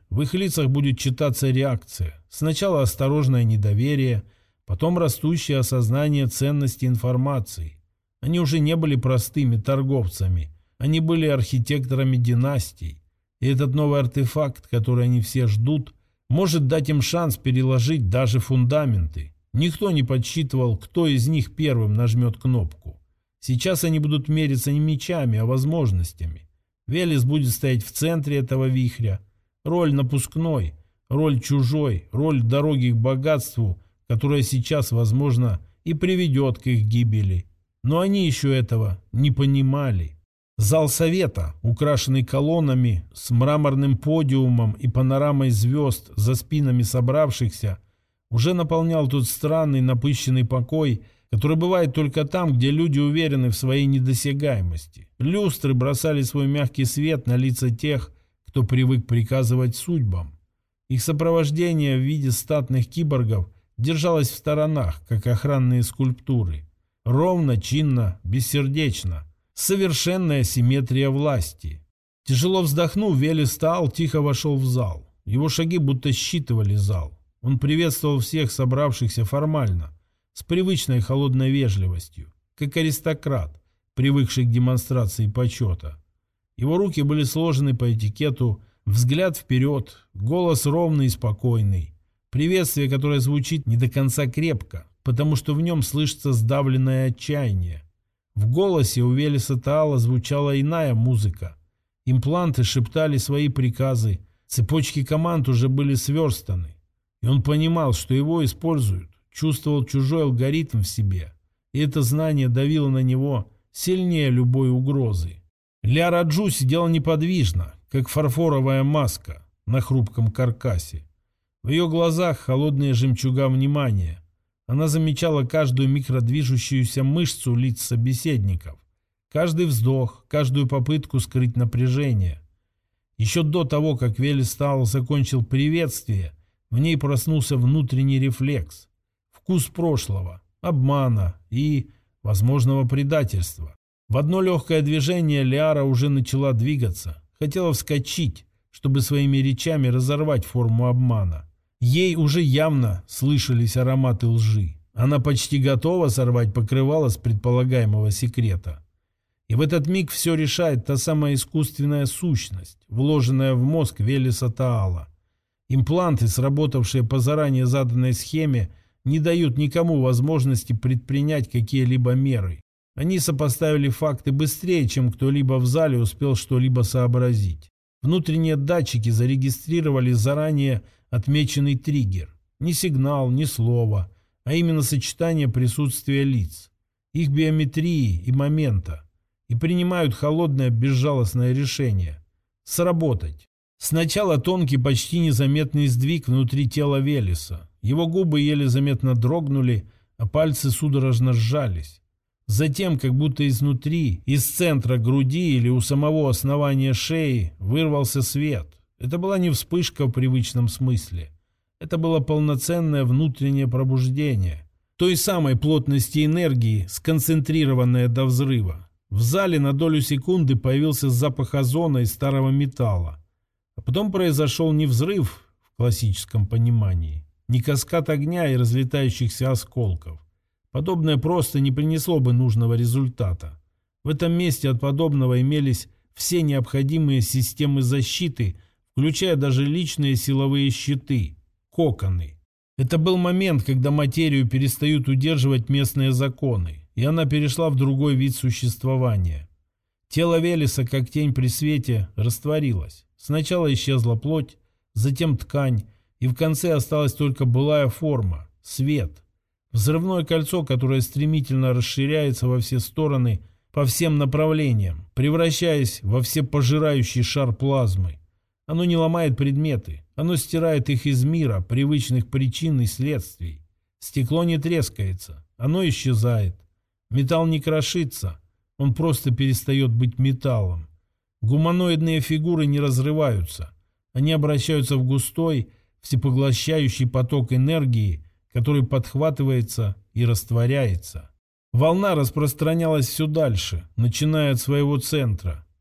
в их лицах будет читаться реакция. Сначала осторожное недоверие, потом растущее осознание ценности информации. Они уже не были простыми торговцами, они были архитекторами династий. И этот новый артефакт, который они все ждут, может дать им шанс переложить даже фундаменты. Никто не подсчитывал, кто из них первым нажмет кнопку. Сейчас они будут мериться не мечами, а возможностями. Велес будет стоять в центре этого вихря. Роль напускной, роль чужой, роль дороги к богатству, которая сейчас, возможно, и приведет к их гибели. Но они еще этого не понимали. Зал совета, украшенный колоннами, с мраморным подиумом и панорамой звезд за спинами собравшихся, уже наполнял тот странный напыщенный покой, который бывает только там, где люди уверены в своей недосягаемости. Люстры бросали свой мягкий свет на лица тех, кто привык приказывать судьбам. Их сопровождение в виде статных киборгов держалось в сторонах, как охранные скульптуры. Ровно, чинно, бессердечно. Совершенная симметрия власти. Тяжело вздохнув, Велес Таал тихо вошел в зал. Его шаги будто считывали зал. Он приветствовал всех собравшихся формально, с привычной холодной вежливостью, как аристократ, привыкший к демонстрации почета. Его руки были сложены по этикету, взгляд вперед, голос ровный и спокойный. Приветствие, которое звучит не до конца крепко, потому что в нем слышится сдавленное отчаяние. В голосе у Велеса Таала звучала иная музыка. Импланты шептали свои приказы, цепочки команд уже были сверстаны. И он понимал, что его используют, чувствовал чужой алгоритм в себе. И это знание давило на него сильнее любой угрозы. Ля Раджу сидела неподвижно, как фарфоровая маска на хрупком каркасе. В ее глазах холодные жемчуга внимания. Она замечала каждую микродвижущуюся мышцу лиц собеседников, каждый вздох, каждую попытку скрыть напряжение. Еще до того, как Велес Таал закончил приветствие, в ней проснулся внутренний рефлекс, вкус прошлого, обмана и возможного предательства. В одно легкое движение Лиара уже начала двигаться, хотела вскочить, чтобы своими речами разорвать форму обмана. Ей уже явно слышались ароматы лжи. Она почти готова сорвать покрывало с предполагаемого секрета. И в этот миг все решает та самая искусственная сущность, вложенная в мозг Велеса Таала. Импланты, сработавшие по заранее заданной схеме, не дают никому возможности предпринять какие-либо меры. Они сопоставили факты быстрее, чем кто-либо в зале успел что-либо сообразить. Внутренние датчики зарегистрировали заранее отмеченный триггер. Ни сигнал, ни слово, а именно сочетание присутствия лиц, их биометрии и момента. И принимают холодное безжалостное решение – сработать. Сначала тонкий, почти незаметный сдвиг внутри тела Велеса. Его губы еле заметно дрогнули, а пальцы судорожно сжались. Затем, как будто изнутри, из центра груди или у самого основания шеи, вырвался свет. Это была не вспышка в привычном смысле. Это было полноценное внутреннее пробуждение. Той самой плотности энергии, сконцентрированное до взрыва. В зале на долю секунды появился запах озона и старого металла. А потом произошел не взрыв в классическом понимании, не каскад огня и разлетающихся осколков. Подобное просто не принесло бы нужного результата. В этом месте от подобного имелись все необходимые системы защиты, включая даже личные силовые щиты, коконы. Это был момент, когда материю перестают удерживать местные законы, и она перешла в другой вид существования. Тело Велеса, как тень при свете, растворилось. Сначала исчезла плоть, затем ткань, и в конце осталась только былая форма – свет. Взрывное кольцо, которое стремительно расширяется во все стороны, по всем направлениям, превращаясь во всепожирающий шар плазмы. Оно не ломает предметы, оно стирает их из мира, привычных причин и следствий. Стекло не трескается, оно исчезает. Металл не крошится, он просто перестает быть металлом. Гуманоидные фигуры не разрываются, они обращаются в густой, всепоглощающий поток энергии, который подхватывается и растворяется. Волна распространялась все дальше, начиная от своего центра.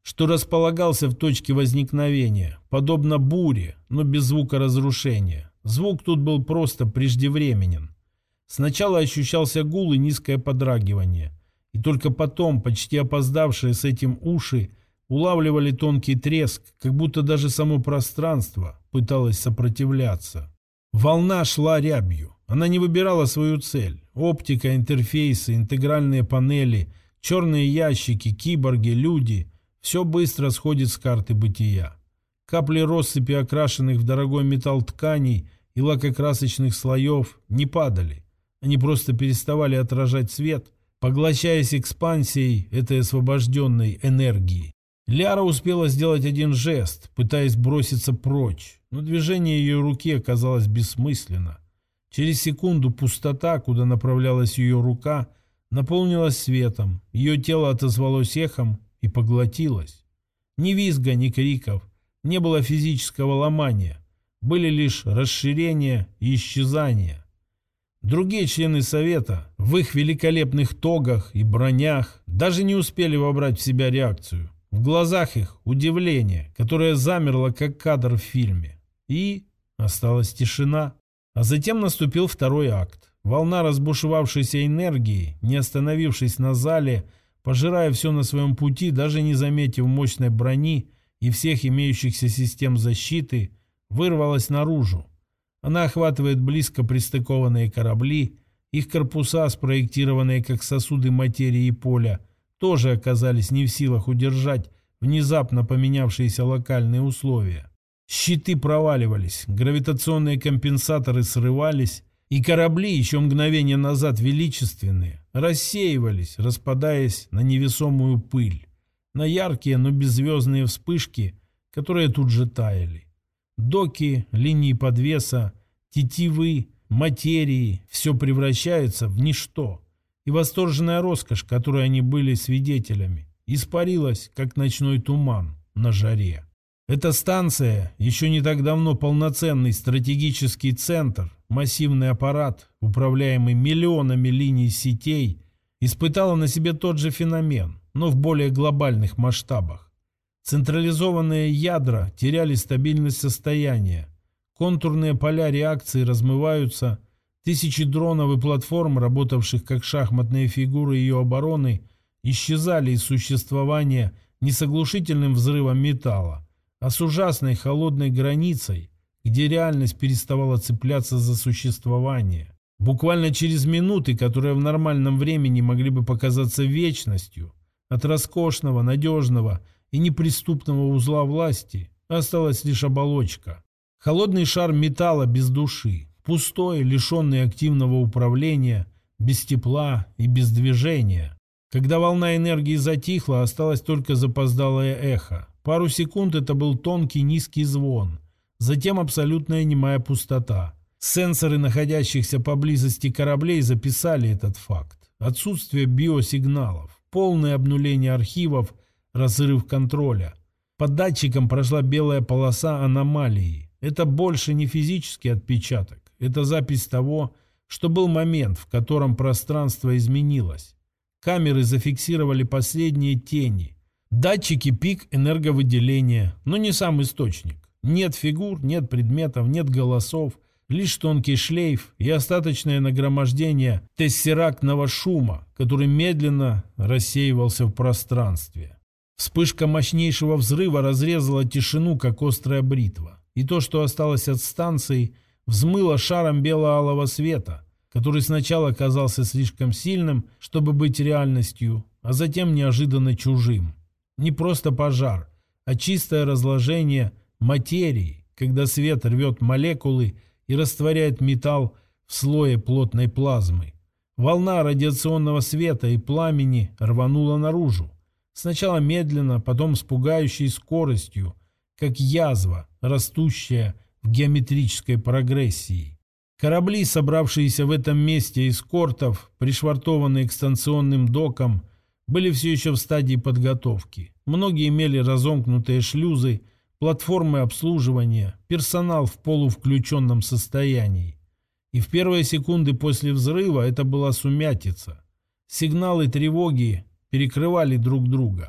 что располагался в точке возникновения, подобно буре, но без звука разрушения. Звук тут был просто преждевременен. Сначала ощущался гул и низкое подрагивание, и только потом, почти опоздавшие с этим уши, улавливали тонкий треск, как будто даже само пространство пыталось сопротивляться. Волна шла рябью. Она не выбирала свою цель. Оптика, интерфейсы, интегральные панели, черные ящики, киборги, люди – все быстро сходит с карты бытия. Капли россыпи окрашенных в дорогой металл тканей и лакокрасочных слоев не падали. Они просто переставали отражать свет, поглощаясь экспансией этой освобожденной энергии. Ляра успела сделать один жест, пытаясь броситься прочь, но движение ее руки оказалось бессмысленно. Через секунду пустота, куда направлялась ее рука, наполнилась светом, ее тело отозвалось эхом и поглотилось. Ни визга, ни криков, не было физического ломания, были лишь расширения и исчезания. Другие члены Совета в их великолепных тогах и бронях даже не успели вобрать в себя реакцию. В глазах их удивление, которое замерло, как кадр в фильме. И осталась тишина. А затем наступил второй акт. Волна разбушевавшейся энергии, не остановившись на зале, пожирая все на своем пути, даже не заметив мощной брони и всех имеющихся систем защиты, вырвалась наружу. Она охватывает близко пристыкованные корабли, их корпуса, спроектированные как сосуды материи и поля, тоже оказались не в силах удержать внезапно поменявшиеся локальные условия. Щиты проваливались, гравитационные компенсаторы срывались, и корабли, еще мгновение назад величественные, рассеивались, распадаясь на невесомую пыль, на яркие, но беззвездные вспышки, которые тут же таяли. Доки, линии подвеса, тетивы, материи – все превращается в ничто. И восторженная роскошь, которой они были свидетелями, испарилась, как ночной туман на жаре. Эта станция, еще не так давно полноценный стратегический центр, массивный аппарат, управляемый миллионами линий сетей, испытала на себе тот же феномен, но в более глобальных масштабах. Централизованные ядра теряли стабильность состояния, контурные поля реакции размываются, тысячи дронов и платформ, работавших как шахматные фигуры ее обороны, исчезали из существования не с оглушительным взрывом металла, а с ужасной холодной границей, где реальность переставала цепляться за существование. Буквально через минуты, которые в нормальном времени могли бы показаться вечностью, от роскошного, надежного и неприступного узла власти осталась лишь оболочка. Холодный шар металла без души, пустой, лишенный активного управления, без тепла и без движения. Когда волна энергии затихла, осталось только запоздалое эхо. Пару секунд это был тонкий низкий звон, затем абсолютная немая пустота. Сенсоры находящихся поблизости кораблей записали этот факт. Отсутствие биосигналов, полное обнуление архивов, разрыв контроля. По датчикам прошла белая полоса аномалии. Это больше не физический отпечаток. Это запись того, что был момент, в котором пространство изменилось. Камеры зафиксировали последние тени. Датчики пик энерговыделения, но не сам источник. Нет фигур, нет предметов, нет голосов, лишь тонкий шлейф и остаточное нагромождение тессерактного шума, который медленно рассеивался в пространстве. Вспышка мощнейшего взрыва разрезала тишину, как острая бритва. И то, что осталось от станции, взмыло шаром бело-алого света, который сначала казался слишком сильным, чтобы быть реальностью, а затем неожиданно чужим. Не просто пожар, а чистое разложение материи, когда свет рвет молекулы и растворяет металл в слое плотной плазмы. Волна радиационного света и пламени рванула наружу. Сначала медленно, потом с пугающей скоростью, как язва, растущая в геометрической прогрессии. Корабли, собравшиеся в этом месте эскортов, пришвартованные к станционным докам, были все еще в стадии подготовки. Многие имели разомкнутые шлюзы, платформы обслуживания, персонал в полувключенном состоянии. И в первые секунды после взрыва это была сумятица. Сигналы тревоги перекрывали друг друга.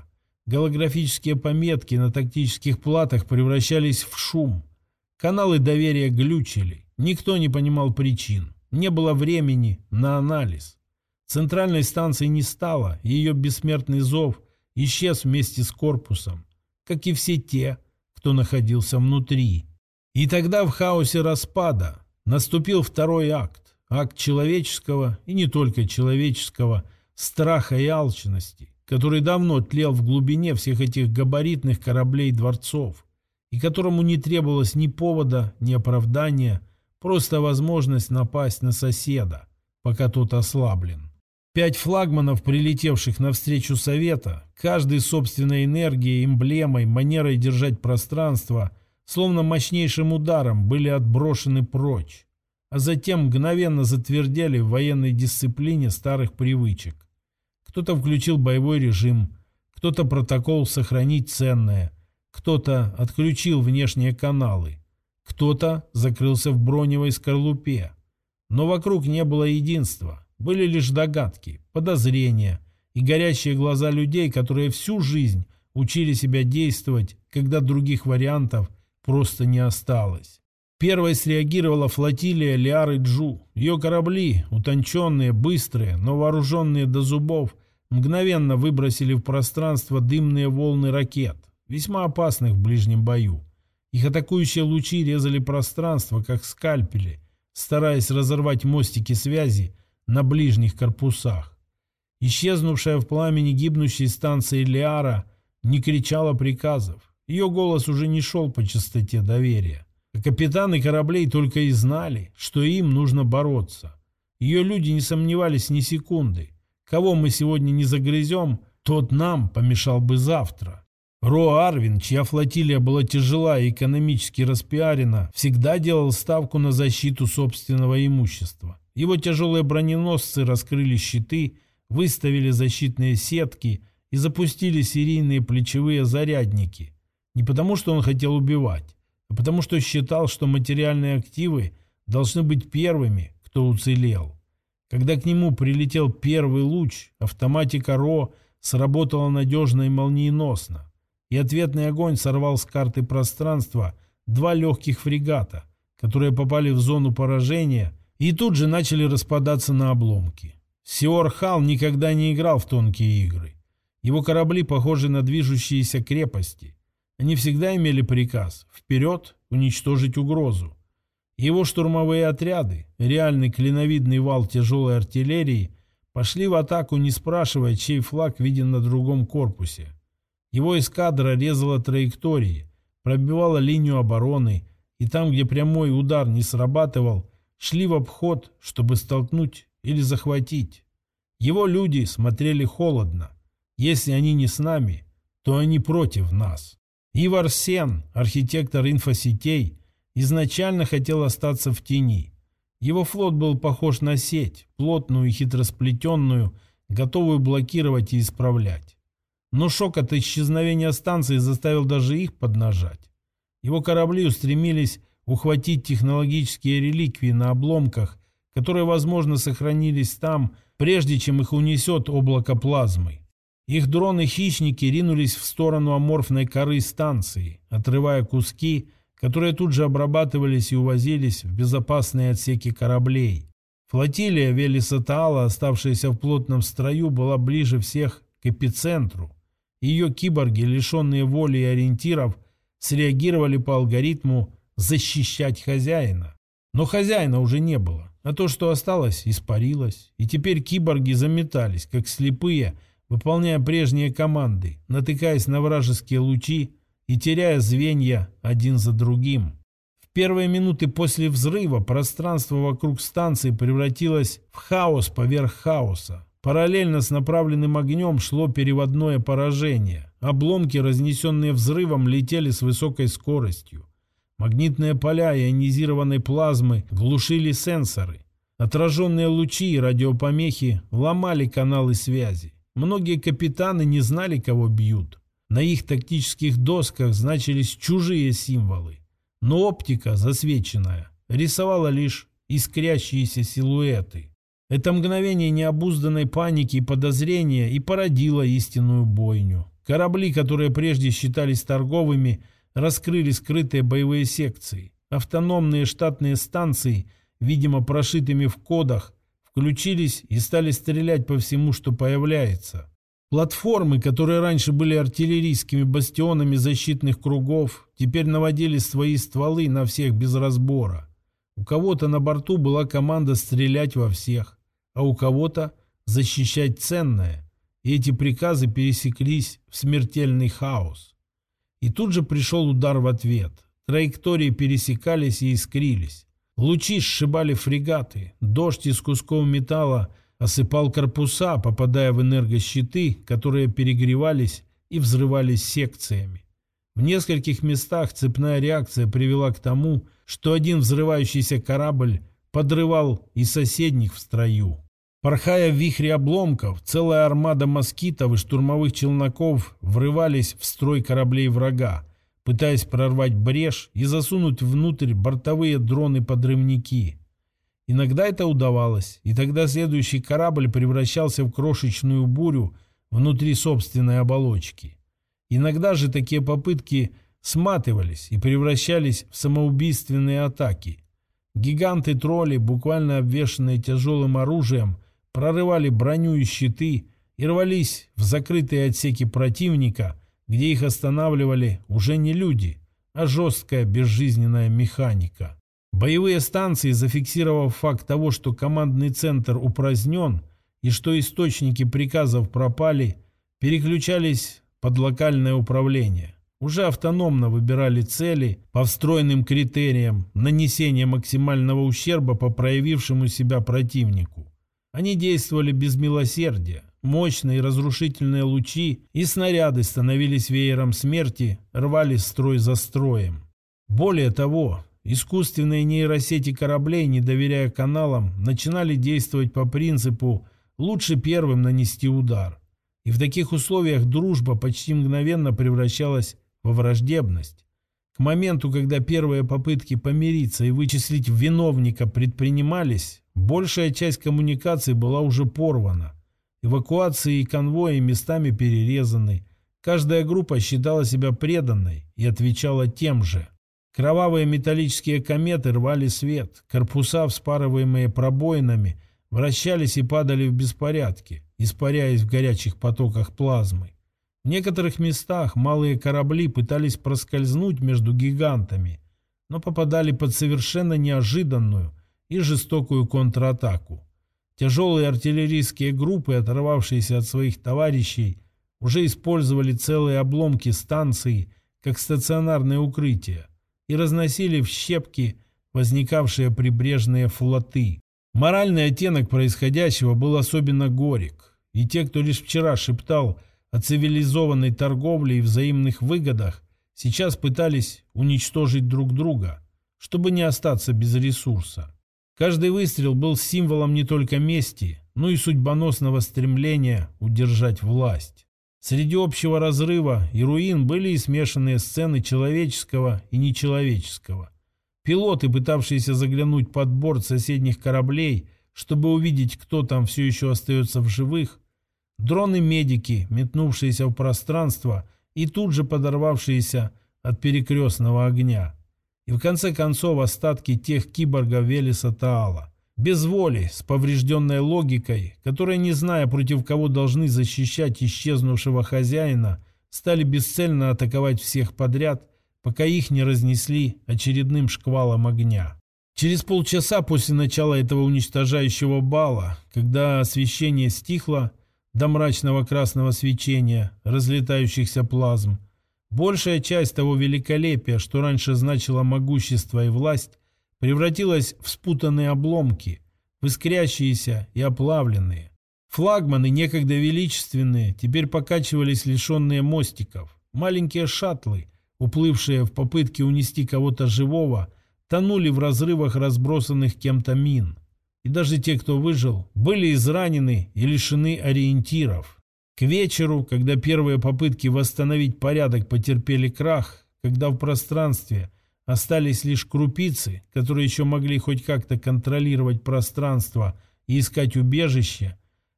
Голографические пометки на тактических платах превращались в шум. Каналы доверия глючили. Никто не понимал причин. Не было времени на анализ. Центральной станции не стало, и ее бессмертный зов исчез вместе с корпусом, как и все те, кто находился внутри. И тогда в хаосе распада наступил второй акт. Акт человеческого, и не только человеческого, страха и алчности, который давно тлел в глубине всех этих габаритных кораблей-дворцов, и которому не требовалось ни повода, ни оправдания, просто возможность напасть на соседа, пока тот ослаблен. Пять флагманов, прилетевших навстречу Совета, каждый собственной энергией, эмблемой, манерой держать пространство, словно мощнейшим ударом, были отброшены прочь, а затем мгновенно затвердели в военной дисциплине старых привычек. Кто-то включил боевой режим, кто-то протокол «сохранить ценное», кто-то отключил внешние каналы, кто-то закрылся в броневой скорлупе. Но вокруг не было единства, были лишь догадки, подозрения и горящие глаза людей, которые всю жизнь учили себя действовать, когда других вариантов просто не осталось. Первой среагировала флотилия Лиары Джу. Ее корабли, утонченные, быстрые, но вооруженные до зубов, мгновенно выбросили в пространство дымные волны ракет, весьма опасных в ближнем бою. Их атакующие лучи резали пространство, как скальпели, стараясь разорвать мостики связи на ближних корпусах. Исчезнувшая в пламени гибнущей станции Лиара не кричала приказов. Ее голос уже не шел по частоте доверия. А капитаны кораблей только и знали, что им нужно бороться. Ее люди не сомневались ни секунды. Кого мы сегодня не загрызем, тот нам помешал бы завтра. Ро Арвин, чья флотилия была тяжела и экономически распиарена, всегда делал ставку на защиту собственного имущества. Его тяжелые броненосцы раскрыли щиты, выставили защитные сетки и запустили серийные плечевые зарядники. Не потому, что он хотел убивать, а потому, что считал, что материальные активы должны быть первыми, кто уцелел. Когда к нему прилетел первый луч, автоматика Ро сработала надежно и молниеносно, и ответный огонь сорвал с карты пространства два легких фрегата, которые попали в зону поражения и тут же начали распадаться на обломки. Сиор Хал никогда не играл в тонкие игры. Его корабли похожи на движущиеся крепости. Они всегда имели приказ вперед уничтожить угрозу. Его штурмовые отряды, реальный клиновидный вал тяжелой артиллерии, пошли в атаку, не спрашивая, чей флаг виден на другом корпусе. Его эскадра резала траектории, пробивала линию обороны, и там, где прямой удар не срабатывал, шли в обход, чтобы столкнуть или захватить. Его люди смотрели холодно. Если они не с нами, то они против нас. Ивар Сен, архитектор инфосетей, изначально хотел остаться в тени. Его флот был похож на сеть, плотную и хитросплетенную, готовую блокировать и исправлять. Но шок от исчезновения станции заставил даже их поднажать. Его корабли устремились ухватить технологические реликвии на обломках, которые, возможно, сохранились там, прежде чем их унесет облако плазмы. Их дроны-хищники ринулись в сторону аморфной коры станции, отрывая куски, которые тут же обрабатывались и увозились в безопасные отсеки кораблей. Флотилия Велеса Таала, оставшаяся в плотном строю, была ближе всех к эпицентру. Ее киборги, лишенные воли и ориентиров, среагировали по алгоритму «защищать хозяина». Но хозяина уже не было, а то, что осталось, испарилось. И теперь киборги заметались, как слепые, выполняя прежние команды, натыкаясь на вражеские лучи и теряя звенья один за другим. В первые минуты после взрыва пространство вокруг станции превратилось в хаос поверх хаоса. Параллельно с направленным огнем шло переводное поражение. Обломки, разнесенные взрывом, летели с высокой скоростью. Магнитные поля ионизированной плазмы глушили сенсоры. Отраженные лучи и радиопомехи ломали каналы связи. Многие капитаны не знали, кого бьют. На их тактических досках значились чужие символы. Но оптика, засвеченная, рисовала лишь искрящиеся силуэты. Это мгновение необузданной паники и подозрения и породило истинную бойню. Корабли, которые прежде считались торговыми, раскрыли скрытые боевые секции. Автономные штатные станции, видимо прошитыми в кодах, включились и стали стрелять по всему, что появляется. Платформы, которые раньше были артиллерийскими бастионами защитных кругов, теперь наводили свои стволы на всех без разбора. У кого-то на борту была команда стрелять во всех, а у кого-то защищать ценное. И эти приказы пересеклись в смертельный хаос. И тут же пришел удар в ответ. Траектории пересекались и искрились. Лучи сшибали фрегаты, дождь из кусков металла осыпал корпуса, попадая в энергощиты, которые перегревались и взрывались секциями. В нескольких местах цепная реакция привела к тому, что один взрывающийся корабль подрывал и соседних в строю. Порхая в вихре обломков, целая армада москитов и штурмовых челноков врывались в строй кораблей врага, пытаясь прорвать брешь и засунуть внутрь бортовые дроны-подрывники. Иногда это удавалось, и тогда следующий корабль превращался в крошечную бурю внутри собственной оболочки. Иногда же такие попытки сматывались и превращались в самоубийственные атаки. Гиганты-тролли, буквально обвешанные тяжелым оружием, прорывали броню и щиты и рвались в закрытые отсеки противника, где их останавливали уже не люди, а жесткая безжизненная механика. Боевые станции, зафиксировав факт того, что командный центр упразднен и что источники приказов пропали, переключались под локальное управление. Уже автономно выбирали цели по встроенным критериям нанесения максимального ущерба по проявившему себя противнику. Они действовали без милосердия. Мощные разрушительные лучи и снаряды становились веером смерти, рвались строй за строем. Более того, искусственные нейросети кораблей, не доверяя каналам, начинали действовать по принципу «лучше первым нанести удар». И в таких условиях дружба почти мгновенно превращалась во враждебность. К моменту, когда первые попытки помириться и вычислить виновника предпринимались, большая часть коммуникаций была уже порвана. Эвакуации и конвои местами перерезаны. Каждая группа считала себя преданной и отвечала тем же. Кровавые металлические кометы рвали свет, корпуса, вспарываемые пробоинами, вращались и падали в беспорядке, испаряясь в горячих потоках плазмы. В некоторых местах малые корабли пытались проскользнуть между гигантами, но попадали под совершенно неожиданную и жестокую контратаку. Тяжелые артиллерийские группы, оторвавшиеся от своих товарищей, уже использовали целые обломки станций как стационарное укрытие и разносили в щепки возникавшие прибрежные флоты. Моральный оттенок происходящего был особенно горек, и те, кто лишь вчера шептал о цивилизованной торговле и взаимных выгодах, сейчас пытались уничтожить друг друга, чтобы не остаться без ресурса. Каждый выстрел был символом не только мести, но и судьбоносного стремления удержать власть. Среди общего разрыва и руин были и смешанные сцены человеческого и нечеловеческого. Пилоты, пытавшиеся заглянуть под борт соседних кораблей, чтобы увидеть, кто там все еще остается в живых, дроны-медики, метнувшиеся в пространство и тут же подорвавшиеся от перекрестного огня. И в конце концов остатки тех киборгов Велеса Таала, без воли, с поврежденной логикой, которые, не зная, против кого должны защищать исчезнувшего хозяина, стали бесцельно атаковать всех подряд, пока их не разнесли очередным шквалом огня. Через полчаса после начала этого уничтожающего бала, когда освещение стихло до мрачного красного свечения разлетающихся плазм, большая часть того великолепия, что раньше значило могущество и власть, превратилась в спутанные обломки, в искрящиеся и оплавленные. Флагманы, некогда величественные, теперь покачивались лишенные мостиков. Маленькие шаттлы, уплывшие в попытке унести кого-то живого, тонули в разрывах разбросанных кем-то мин. И даже те, кто выжил, были изранены и лишены ориентиров. К вечеру, когда первые попытки восстановить порядок потерпели крах, когда в пространстве остались лишь крупицы, которые еще могли хоть как-то контролировать пространство и искать убежище,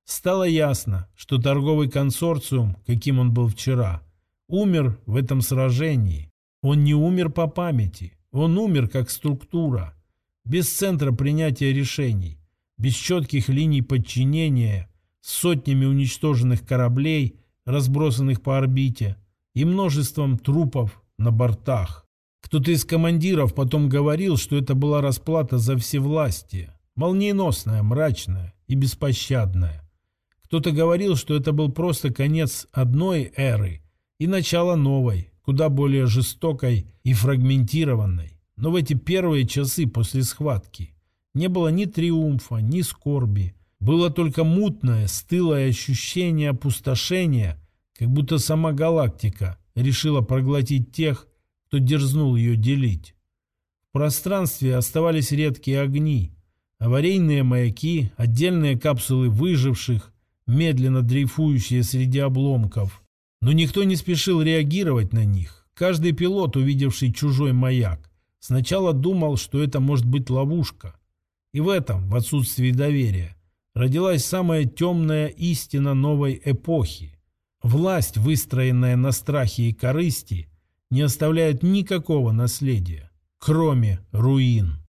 Стало ясно, что торговый консорциум, каким он был вчера, умер в этом сражении. Он не умер по памяти, он умер как структура, без центра принятия решений, без четких линий подчинения, с сотнями уничтоженных кораблей, разбросанных по орбите, и множеством трупов на бортах. Кто-то из командиров потом говорил, что это была расплата за всевластие, молниеносная, мрачная и беспощадная. Кто-то говорил, что это был просто конец одной эры и начало новой, куда более жестокой и фрагментированной. Но в эти первые часы после схватки не было ни триумфа, ни скорби. Было только мутное, стылое ощущение опустошения, как будто сама галактика решила проглотить тех, кто дерзнул ее делить. В пространстве оставались редкие огни, аварийные маяки, отдельные капсулы выживших, медленно дрейфующие среди обломков. Но никто не спешил реагировать на них. Каждый пилот, увидевший чужой маяк, сначала думал, что это может быть ловушка. И в этом, в отсутствии доверия, родилась самая темная истина новой эпохи. Власть, выстроенная на страхе и корысти, не оставляет никакого наследия, кроме руин.